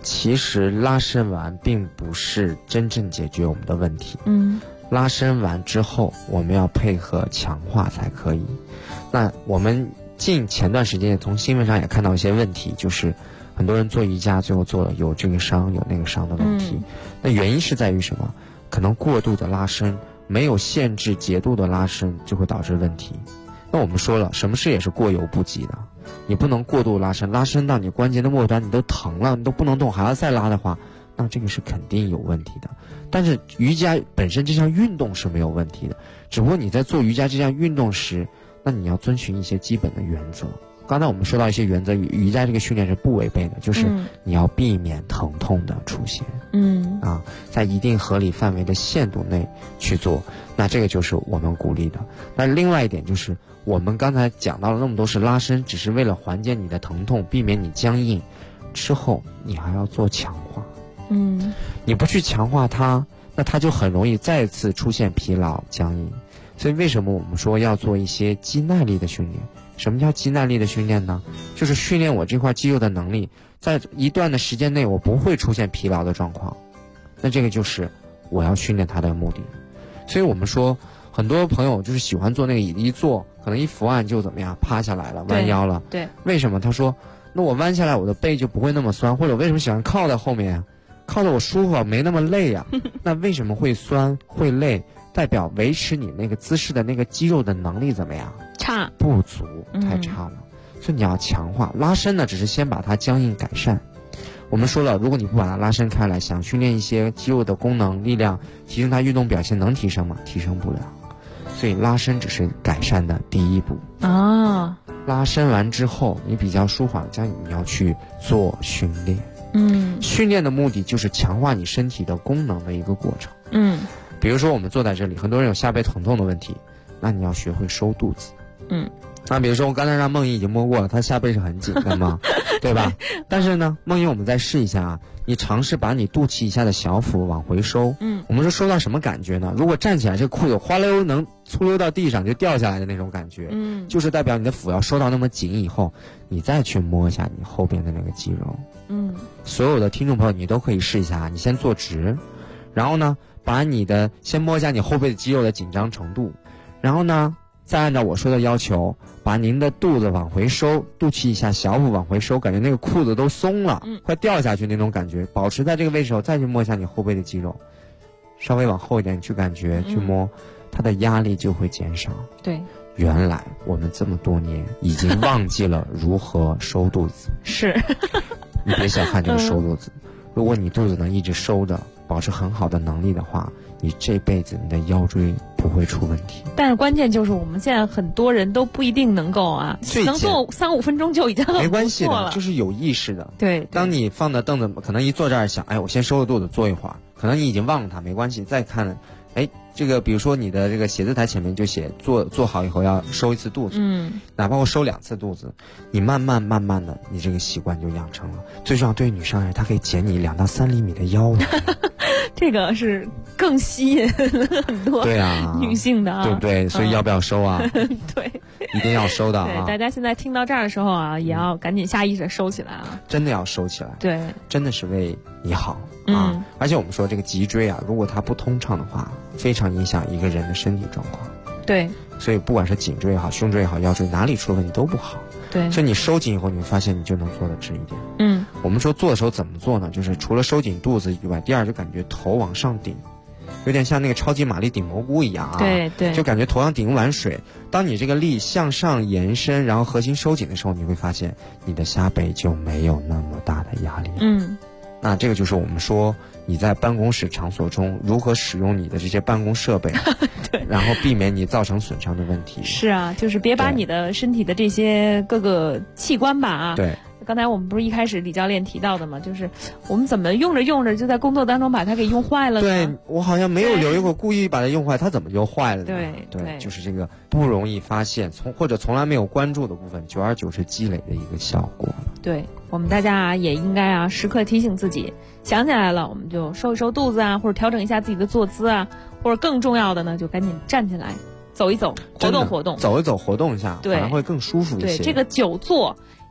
其实拉伸完并不是真正解决我们的问题。拉伸完之后，我们要配合强化才可以。那我们前段时间也从新闻上也看到一些问题，就是很多人做瑜伽最后做了有这个伤有那个伤的问题。那原因是在于什么？可能过度的拉伸，没有限制节度的拉伸就会导致问题。那我们说了，什么事也是过犹不及的，你不能过度拉伸，拉伸到你关节的末端你都疼了，你都不能动，还要再拉的话，那这个是肯定有问题的。但是瑜伽本身这项运动是没有问题的，只不过你在做瑜伽这项运动时，那你要遵循一些基本的原则。刚才我们说到一些原则，瑜伽这个训练是不违背的，就是你要避免疼痛的出现。在一定合理范围的限度内去做，那这个就是我们鼓励的。那另外一点就是，我们刚才讲到了那么多是拉伸，只是为了缓解你的疼痛，避免你僵硬，之后你还要做强化。你不去强化它，那它就很容易再次出现疲劳僵硬。所以为什么我们说要做一些肌耐力的训练？什么叫肌耐力的训练呢？就是训练我这块肌肉的能力，在一段的时间内我不会出现疲劳的状况。那这个就是我要训练它的目的。所以我们说很多朋友就是喜欢做那个一坐可能一伏案就怎么样趴下来了，弯腰了。 对， 为什么？他说那我弯下来我的背就不会那么酸，或者为什么喜欢靠在后面啊？靠着我舒服没那么累啊。那为什么会酸会累？代表维持你那个姿势的那个肌肉的能力怎么样？ 差， 不足，太差了。所以你要强化。拉伸呢只是先把它僵硬改善。我们说了，如果你不把它拉伸开来，想训练一些肌肉的功能力量，提升它运动表现，能提升吗？提升不了。所以拉伸只是改善的第一步啊。拉伸完之后你比较舒缓，这样你要去做训练。训练的目的就是强化你身体的功能的一个过程。比如说我们坐在这里，很多人有下背疼痛的问题，那你要学会收肚子。那比如说我刚才让梦莹已经摸过了，她下背是很紧的嘛，对吧？但是呢，梦莹我们再试一下啊，你尝试把你肚脐以下的小腹往回收。我们说收到什么感觉呢？如果站起来这裤子哗溜能粗溜到地上就掉下来的那种感觉，就是代表你的腹要收到那么紧以后，你再去摸一下你后边的那个肌肉。所有的听众朋友你都可以试一下，你先坐直，然后呢把你的先摸一下你后背的肌肉的紧张程度，然后呢再按照我说的要求，把您的肚子往回收，肚脐以下小腹往回收，感觉那个裤子都松了，快掉下去那种感觉，保持在这个位置后，再去摸一下你后背的肌肉，稍微往后一点去感觉，去摸，它的压力就会减少。 对， 原来我们这么多年已经忘记了如何收肚子。 是， 你别小看这个收肚子，如果你肚子能一直收着，保持很好的能力的话，你这辈子你的腰椎不会出问题。 但是关键就是我们现在很多人都不一定能够啊，能做3-5分钟就已经很不错了。 没关系的，就是有意识的。 对， 当你放的凳子可能一坐这儿想，哎，我先收着肚子坐一会儿，可能你已经忘了它，没关系，再看，哎，这个比如说你的这个写字台前面就写做好以后要收一次肚子，哪怕我收2次肚子，你慢慢的你这个习惯就养成了。最重要对于女生而言，它可以减你2到3厘米的腰。 这个是更吸引很多女性的对不对？所以要不要收啊？ 对， 一定要收的啊！ 对，大家现在听到这儿的时候啊，也要赶紧下意识收起来啊！ 真的要收起来， 对， 真的是为你好啊！而且我们说这个脊椎啊，如果它不通畅的话，非常影响一个人的身体状况。 对， 所以不管是颈椎也好，胸椎也好，腰椎哪里出了问题都不好。 对， 所以你收紧以后，你会发现你就能坐得直一点。我们说做的时候怎么做呢？就是除了收紧肚子以外，第二就感觉头往上顶，有点像那个超级玛丽顶蘑菇一样啊。 对， 就感觉头上顶一碗水。当你这个力向上延伸，然后核心收紧的时候，你会发现你的下背就没有那么大的压力。那这个就是我们说你在办公室场所中如何使用你的这些办公设备对， 然后避免你造成损伤的问题。 是啊，就是别把你的身体的这些各个器官吧对， 刚才我们不是一开始李教练提到的吗？就是我们怎么用着用着就在工作当中把它给用坏了呢？ 对，我好像没有留意过故意把它用坏，它怎么就坏了呢？ 对， 就是这个不容易发现，或者从来没有关注的部分，久而久之积累的一个效果了。 对，我们大家也应该时刻提醒自己，想起来了我们就收一收肚子啊，或者调整一下自己的坐姿啊，或者更重要的呢，就赶紧站起来走一走，活动活动， 走一走，活动一下，反而会更舒服一些。 对，这个久坐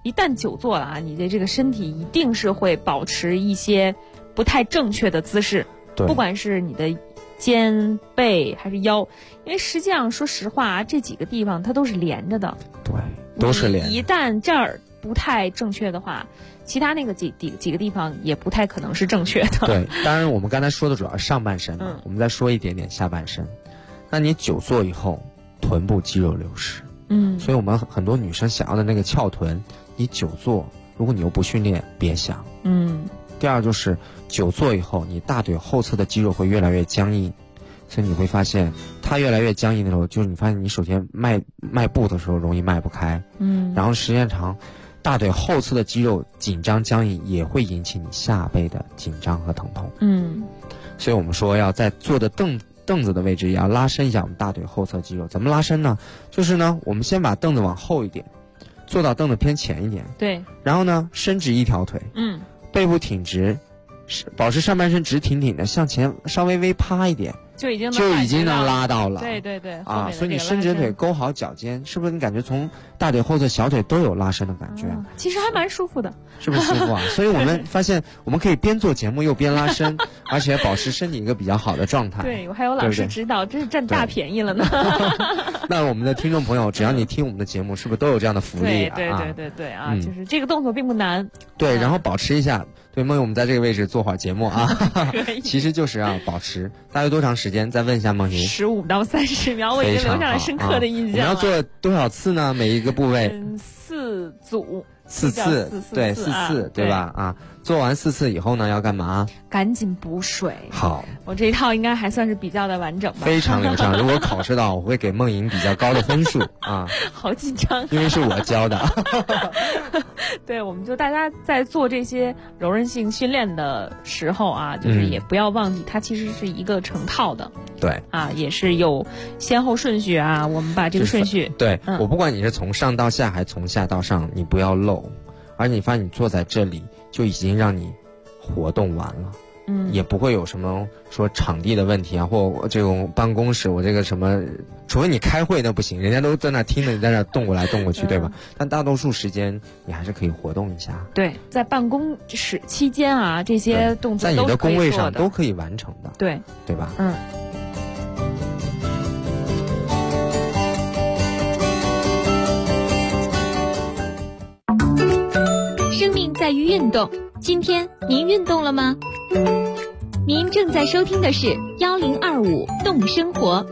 一旦久坐了啊，你的这个身体一定是会保持一些不太正确的姿势，不管是你的肩背还是腰，因为实际上说实话啊，这几个地方它都是连着的。 对，都是连。 一旦这儿不太正确的话，其他那个几个地方也不太可能是正确的。 对，当然我们刚才说的主要是上半身嘛，我们再说一点点下半身。那你久坐以后，臀部肌肉流失，所以我们很多女生想要的那个翘臀，你久坐，如果你又不训练，别想。第二就是久坐以后，你大腿后侧的肌肉会越来越僵硬，所以你会发现它越来越僵硬的时候，就是你发现你首先迈步的时候容易迈不开，然后时间长，大腿后侧的肌肉紧张僵硬也会引起你下背的紧张和疼痛。所以我们说要在坐的凳子的位置也要拉伸一下我们大腿后侧肌肉。怎么拉伸呢？就是呢，我们先把凳子往后一点，坐到凳子偏前一点， 对， 然后呢伸直一条腿，背部挺直，保持上半身直挺挺的，向前稍微微趴一点，就已经能拉到了。 对对对， 啊，所以你伸直腿勾好脚尖，是不是你感觉从大腿后侧小腿都有拉伸的感觉？ 其实还蛮舒服的， 是不是舒服啊？所以我们发现我们可以边做节目又边拉伸，而且保持身体一个比较好的状态。 对，我还有老师指导，真是占大便宜了呢。 那我们的听众朋友，只要你听我们的节目，是不是都有这样的福利啊？ 对啊，就是这个动作并不难。 对，然后保持一下。对，梦莹，我们在这个位置做会儿节目啊，其实就是要保持大约多长时间？再问一下梦莹。 15到30秒，我已经留下了深刻的印象了。 我们要做多少次呢？每一个部位 ？4组。 4次，对，4次，对吧？啊，做完4次以后呢，要干嘛？ 赶紧补水。 好， 我这一套应该还算是比较的完整吧？ 非常流畅。如果考试到，我会给梦莹比较高的分数啊。 好紧张， 因为是我教的。 对，我们就大家在做这些柔韧性训练的时候啊，就是也不要忘记，它其实是一个成套的。 对啊，也是有先后顺序啊。我们把这个顺序， 对，我不管你是从上到下还是从下到上，你不要漏。而你发现你坐在这里就已经让你活动完了，也不会有什么说场地的问题啊，或我这种办公室我这个什么，除非你开会那不行，人家都在那听着你在那动过来动过去，对吧？但大多数时间你还是可以活动一下。 对，在办公室期间啊，这些动作在你的工位上都可以完成的， 对， 对吧？ 生命在于运动，今天您运动了吗？您正在收听的是1025动生活。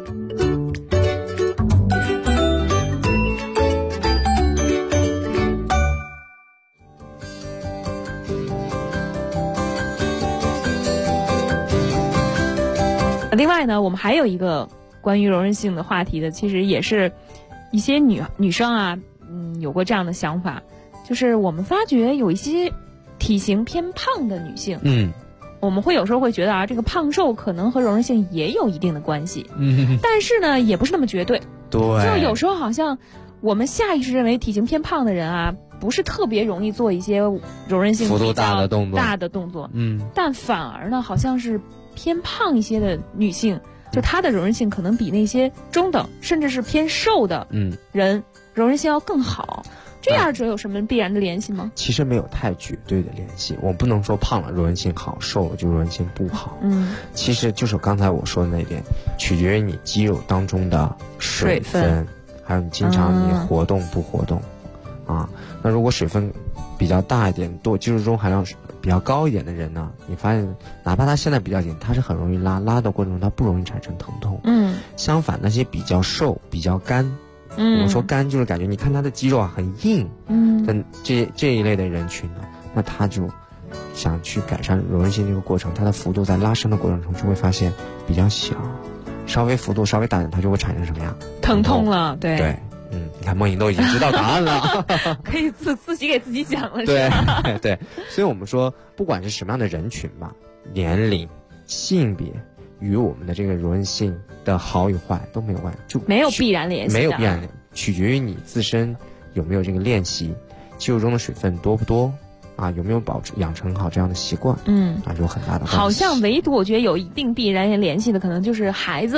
另外呢，我们还有一个关于柔韧性的话题的，其实也是一些女生啊，有过这样的想法。就是我们发觉有一些体型偏胖的女性，我们会有时候会觉得啊，这个胖瘦可能和柔韧性也有一定的关系，但是呢，也不是那么绝对。 对， 就有时候好像我们下意识认为体型偏胖的人啊，不是特别容易做一些柔韧性幅度大的动作，但反而呢，好像是偏胖一些的女性，就她的柔韧性可能比那些中等甚至是偏瘦的人柔韧性要更好。这二者有什么必然的联系吗？ 其实没有太绝对的联系，我不能说胖了柔韧性好，瘦了就柔韧性不好。其实就是刚才我说的那点，取决于你肌肉当中的水分，还有你经常你活动不活动啊。那如果水分比较大一点，肌肉中含量比较高一点的人呢，你发现哪怕他现在比较紧，他是很容易拉的过程中他不容易产生疼痛。相反那些比较瘦比较干，我们说干就是感觉你看他的肌肉啊很硬，但这一类的人群呢，那他就想去改善柔韧性这个过程，它的幅度在拉伸的过程中就会发现比较小，稍微幅度稍微大点，它就会产生什么呀？ 疼痛了，对。 你看梦莹都已经知道答案了， 可以自己给自己讲了， 对对。所以我们说，不管是什么样的人群吧，年龄、性别与我们的这个柔韧性的好与坏都没有关系，就没有必然联系， 没有必然联系，取决于你自身有没有这个练习，肌肉中的水分多不多啊，有没有养成好这样的习惯，啊，有很大的关系。 好像唯独我觉得有一定必然联系的，可能就是孩子。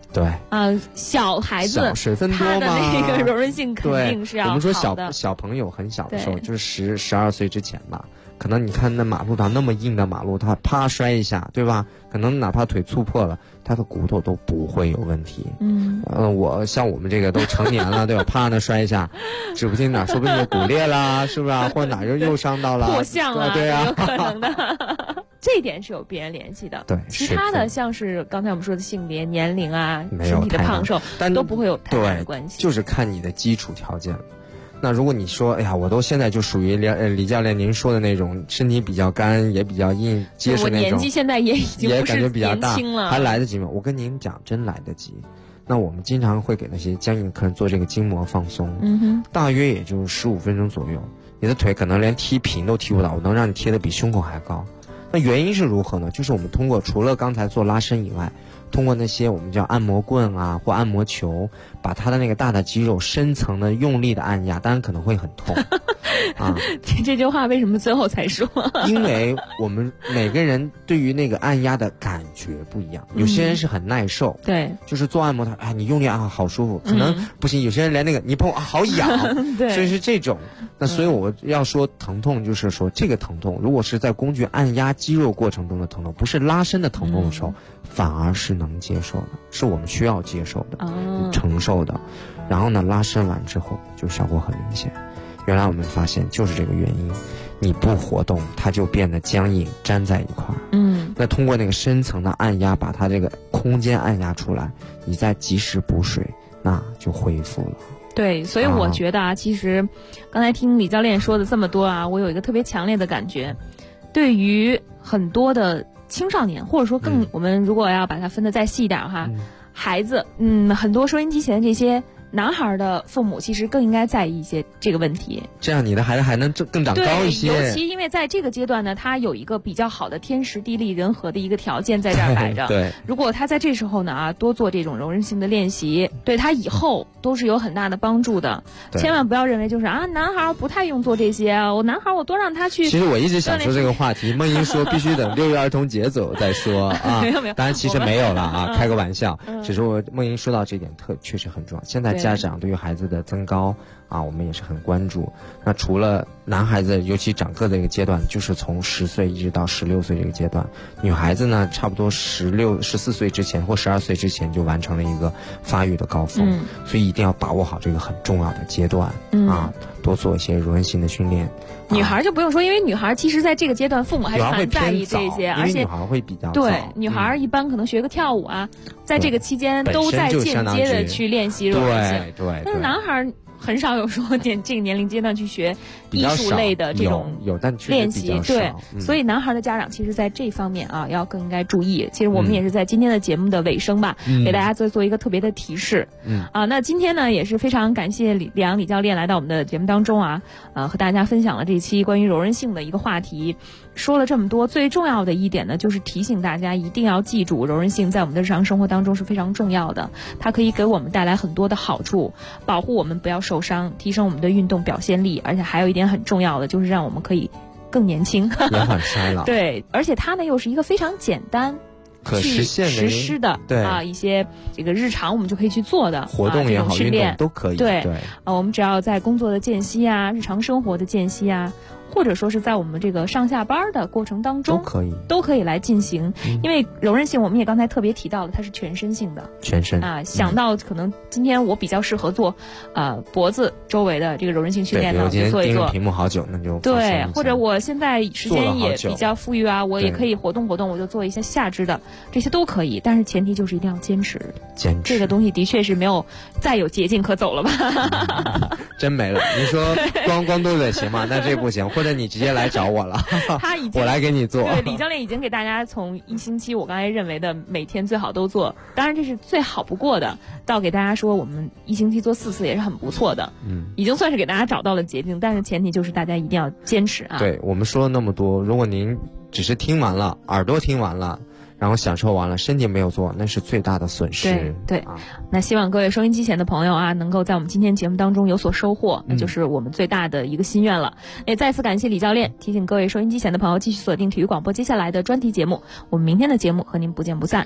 对小孩子水分多他的那个柔韧性肯定是要好的。 我们说小朋友很小的时候，就是12岁之前吧，可能你看那马路上那么硬的马路，他啪摔一下，对吧？可能哪怕腿粗破了，他的骨头都不会有问题。我像我们这个都成年了，对吧？啪那摔一下，指不定哪，说不定就骨裂啦，是不是或者哪又伤到了， 破相了， 对啊， 有可能的。这一点是有必然联系的。 对， 其他的像是刚才我们说的性别、年龄啊、身体的胖瘦， 但都不会有太大的关系。 就是看你的基础条件。那如果你说，哎呀，我都现在就属于李教练您说的那种，身体比较干，也比较硬结实那种， 我年纪现在也已经不是年轻了， 还来得及吗？我跟您讲，真来得及。那我们经常会给那些僵硬客人做这个筋膜放松，大约也就是15分钟左右，你的腿可能连踢平都踢不到，我能让你贴得比胸口还高。那原因是如何呢？就是我们通过除了刚才做拉伸以外，通过那些我们叫按摩棍啊或按摩球，把它的那个大的肌肉深层的用力的按压，当然可能会很痛这句话为什么最后才说？ 因为我们每个人对于那个按压的感觉不一样，有些人是很耐受， 对，就是做按摩他你用力按好舒服，可能不行，有些人连那个你碰好痒对， 所以是这种。那所以我要说疼痛，就是说这个疼痛如果是在工具按压肌肉过程中的疼痛，不是拉伸的疼痛的时候，反而是能接受的，是我们需要接受的，承受的。然后呢，拉伸完之后就效果很明显。原来我们发现就是这个原因，你不活动它就变得僵硬粘在一块儿。那通过那个深层的按压，把它这个空间按压出来，你再及时补水，那就恢复了。 对，所以我觉得其实刚才听李教练说的这么多我有一个特别强烈的感觉，对于很多的青少年，或者说我们如果要把它分得再细一点孩子，很多收音机前的这些男孩的父母其实更应该在意一些这个问题， 这样你的孩子还能更长高一些。 尤其因为在这个阶段呢，他有一个比较好的天时地利人和的一个条件在这儿摆着。 对， 如果他在这时候呢多做这种柔韧性的练习，对他以后都是有很大的帮助的。千万不要认为就是男孩不太用做这些我男孩我多让他去。 其实我一直想说这个话题，梦莹说必须等6月儿童节走再说没有， 当然其实没有了开个玩笑。只是梦莹说到这点确实很重要。现在家长对于孩子的增高我们也是很关注。那除了男孩子尤其长个的一个阶段，就是从10岁一直到16岁这个阶段，女孩子呢差不多14岁之前或12岁之前就完成了一个发育的高峰，所以一定要把握好这个很重要的阶段多做一些柔韧性的训练。 女孩就不用说，因为女孩其实在这个阶段父母还是蛮在意这些，而且女孩会比较对女孩一般可能学个跳舞在这个期间都在间接的去练习柔韧性。 对， 但是男孩很少有说这个年龄阶段去学艺术类的这种练习，对，所以男孩的家长其实在这方面要更应该注意。其实我们也是在今天的节目的尾声吧，给大家做一个特别的提示。那今天呢也是非常感谢李教练来到我们的节目当中和大家分享了这一期关于柔韧性的一个话题。说了这么多，最重要的一点呢，就是提醒大家一定要记住，柔韧性在我们的日常生活当中是非常重要的，它可以给我们带来很多的好处，保护我们不要受伤，提升我们的运动表现力，而且还有一点很重要的，就是让我们可以更年轻， 延缓衰老。 对，而且它呢又是一个非常简单可实现的实施的一些这个日常我们就可以去做的活动也好， 训练运动都可以。 对，我们只要在工作的间隙日常生活的间隙或者说是在我们这个上下班的过程当中都可以来进行。因为柔韧性我们也刚才特别提到了，它是全身性的， 全身想到可能今天我比较适合做脖子周围的这个柔韧性训练呢，就做一做。 屏幕好久，那就对，或者我现在时间也比较富裕我也可以活动活动，我就做一些下肢的，这些都可以，但是前提就是一定要坚持。这个东西的确是没有再有捷径可走了吧？ 真没了。你说光动嘴行吗？那这不行。或者你直接来找我了，我来给你做。 对，李教练已经给大家从1星期我刚才认为的每天最好都做，当然这是最好不过的，到给大家说我们1星期做4次也是很不错的。已经算是给大家找到了捷径，但是前提就是大家一定要坚持对，我们说了那么多，如果您只是听完了，耳朵听完了，然后享受完了，身体没有做，那是最大的损失。 对，那希望各位收音机前的朋友能够在我们今天节目当中有所收获，那就是我们最大的一个心愿了。也再次感谢李教练，提醒各位收音机前的朋友继续锁定体育广播接下来的专题节目，我们明天的节目和您不见不散。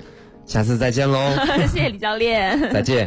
下次再见喽。 谢谢李教练， 再见。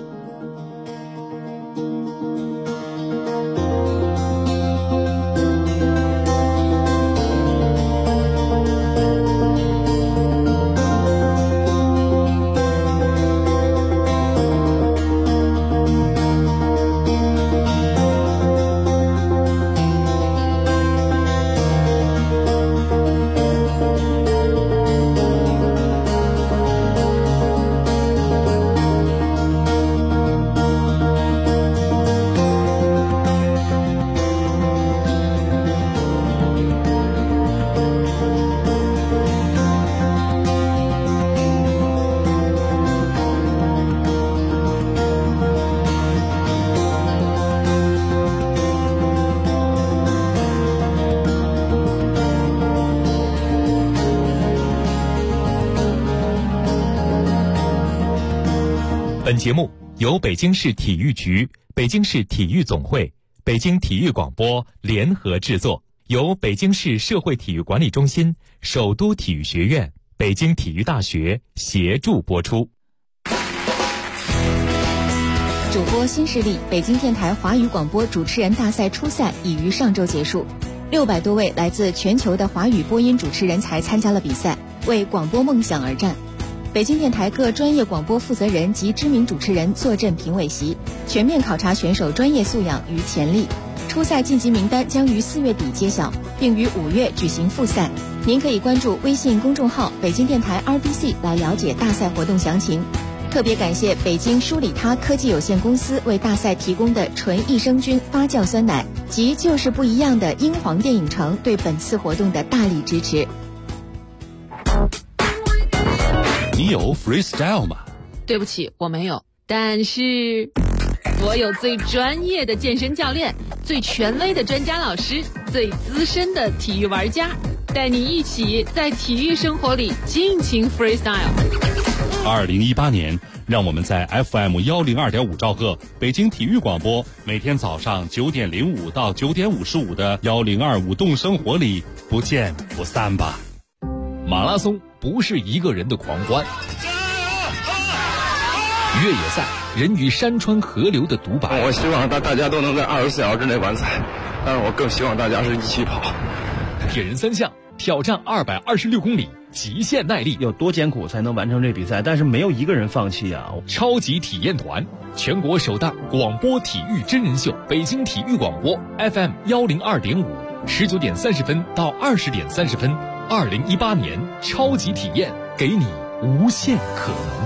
本节目由北京市体育局、北京市体育总会、北京体育广播联合制作，由北京市社会体育管理中心、首都体育学院、北京体育大学协助播出。 主播新势力北京电台华语广播主持人大赛初赛已于上周结束，600多位来自全球的华语播音主持人才参加了比赛，为广播梦想而战。北京电台各专业广播负责人及知名主持人坐镇评委席，全面考察选手专业素养与潜力。初赛晋级名单将于4月底揭晓，并于5月举行复赛。您可以关注微信公众号北京电台 RBC 来了解大赛活动详情。特别感谢北京舒里他科技有限公司为大赛提供的纯益生菌发酵酸奶及就是不一样的英皇电影城对本次活动的大力支持。 你有 freestyle 吗？ 对不起，我没有，但是我有最专业的健身教练，最权威的专家老师，最资深的体育玩家，带你一起在体育生活里尽情 freestyle。 2018年，让我们在 FM 102.5兆赫北京体育广播，每天早上9点05到9点55的1025动生活里不见不散吧。 马拉松不是一个人的狂欢，越野赛人与山川河流的独白。 我希望大家都能在24小时之内完赛，但是我更希望大家是一起跑。 铁人3项挑战226公里，极限耐力， 有多艰苦才能完成这比赛？但是没有一个人放弃啊！ 超级体验团，全国首档广播体育真人秀，北京体育广播 FM 102.5，19点30分到20点30分。2018年超级体验，给你无限可能。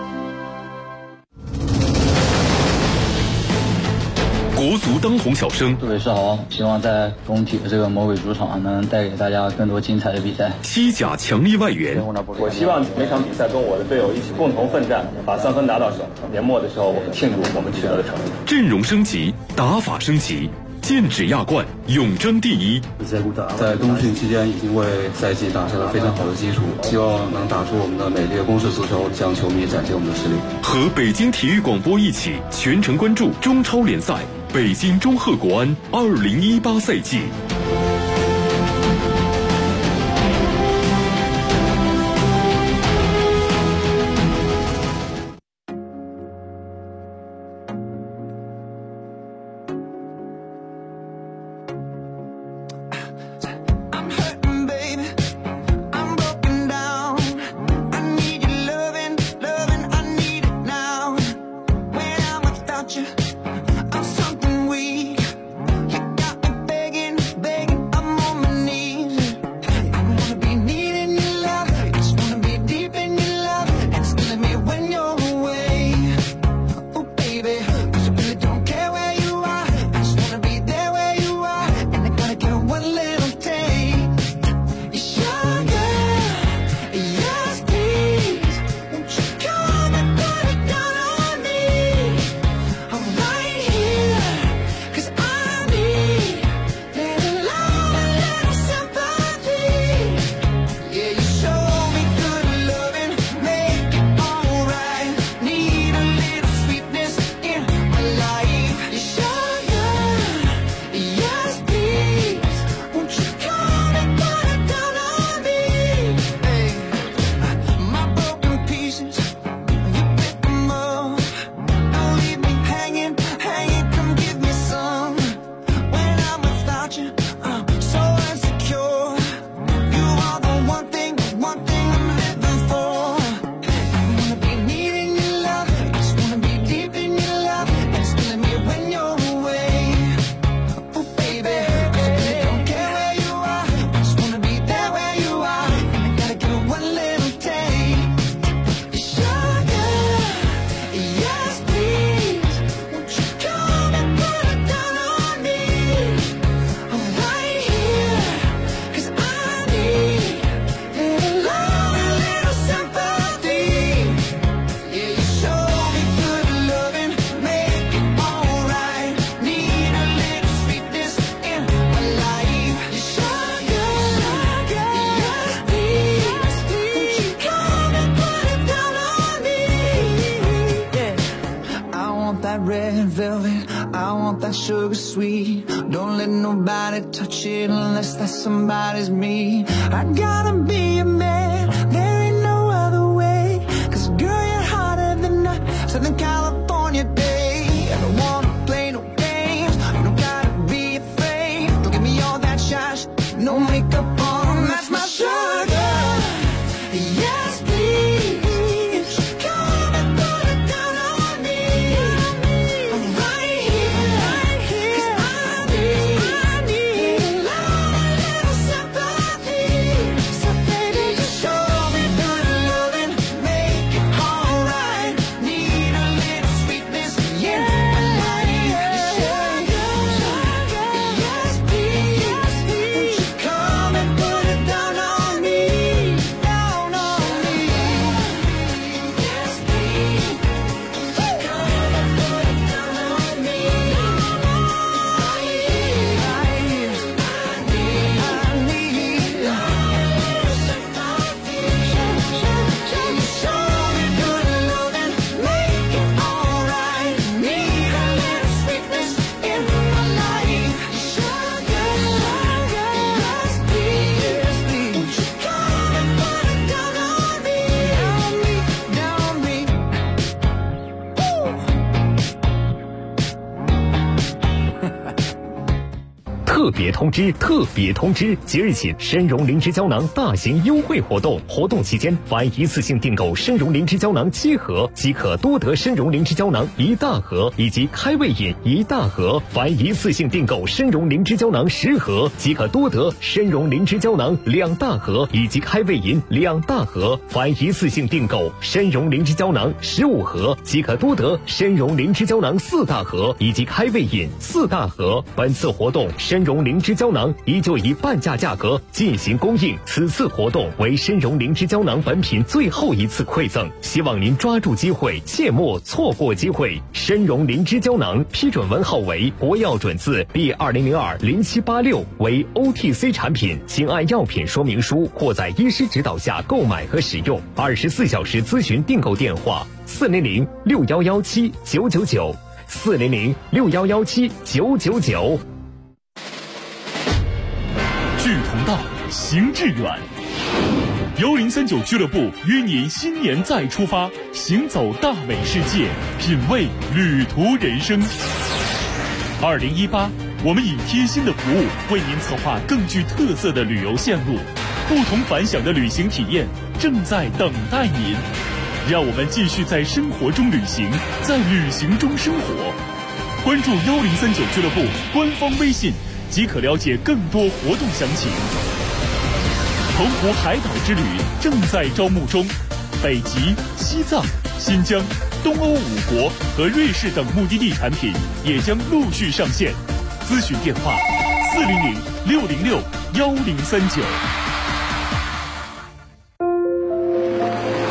国足当红小生， 各位是好，希望在工体的这个魔鬼主场能带给大家更多精彩的比赛。 西甲强力外援， 我希望每场比赛跟我的队友一起共同奋战，把3分拿到手。年末的时候，我们庆祝我们取得的成绩。 阵容升级，打法升级。剑指亚冠，永争第一。 在冬训期间已经为赛季打下了非常好的基础，希望能打出我们的美丽的攻势足球，向球迷展现我们的实力。 和北京体育广播一起全程关注中超联赛北京中赫国安2018赛季。 I'm something weak. You got me begging, begging. velvet, I want that sugar sweet. Don't let nobody touch it unless that somebody's me. I gotta be a man, there ain't no other way. Cause girl, you're hotter than a Southern California day. I don't wanna play no games, you don't gotta be afraid. Don't give me all that shy, no makeup on, that's my sugar. Yes, please. Come and put it down on me. I'm right here, 'cause I need a little sympathy. So baby, just show me good loving, make it alright. Need a little sweetness in my life. Sugar, yes please. Won't you come and put it down on me, down on me. Yes please. Come and put it down on me. I need a little sympathy. Show me good loving, make it alright. Need a little sweetness in my life. Sugar, yes please. Won't you come and put it down on me, down on me. 特别通知！特别通知！即日起，参茸灵芝胶囊大型优惠活动，活动期间，凡一次性订购参茸灵芝胶囊7盒，即可多得参茸灵芝胶囊1大盒以及开胃饮1大盒；凡一次性订购参茸灵芝胶囊10盒，即可多得参茸灵芝胶囊2大盒以及开胃饮2大盒；凡一次性订购参茸灵芝胶囊15盒，即可多得参茸灵芝胶囊4大盒以及开胃饮4大盒。本次活动参茸灵芝胶囊依旧以半价价格进行供应，此次活动为参茸灵芝胶囊本品最后一次馈赠，希望您抓住机会，切莫错过机会。参茸灵芝胶囊批准文号为国药准字 B20020786，为 OTC 产品，请按药品说明书或在医师指导下购买和使用。24小时咨询订购电话：400-6117-999，400-6117-999。 志同道，行致远。1039俱乐部约您新年再出发，行走大美世界，品味旅途人生。2018，我们以贴心的服务为您策划更具特色的旅游线路，不同凡响的旅行体验正在等待您。让我们继续在生活中旅行，在旅行中生活。关注1039俱乐部官方微信，即可了解更多活动详情。澎湖海岛之旅正在招募中，北极、西藏、新疆、东欧5国和瑞士等目的地产品也将陆续上线。咨询电话：400-606-1039。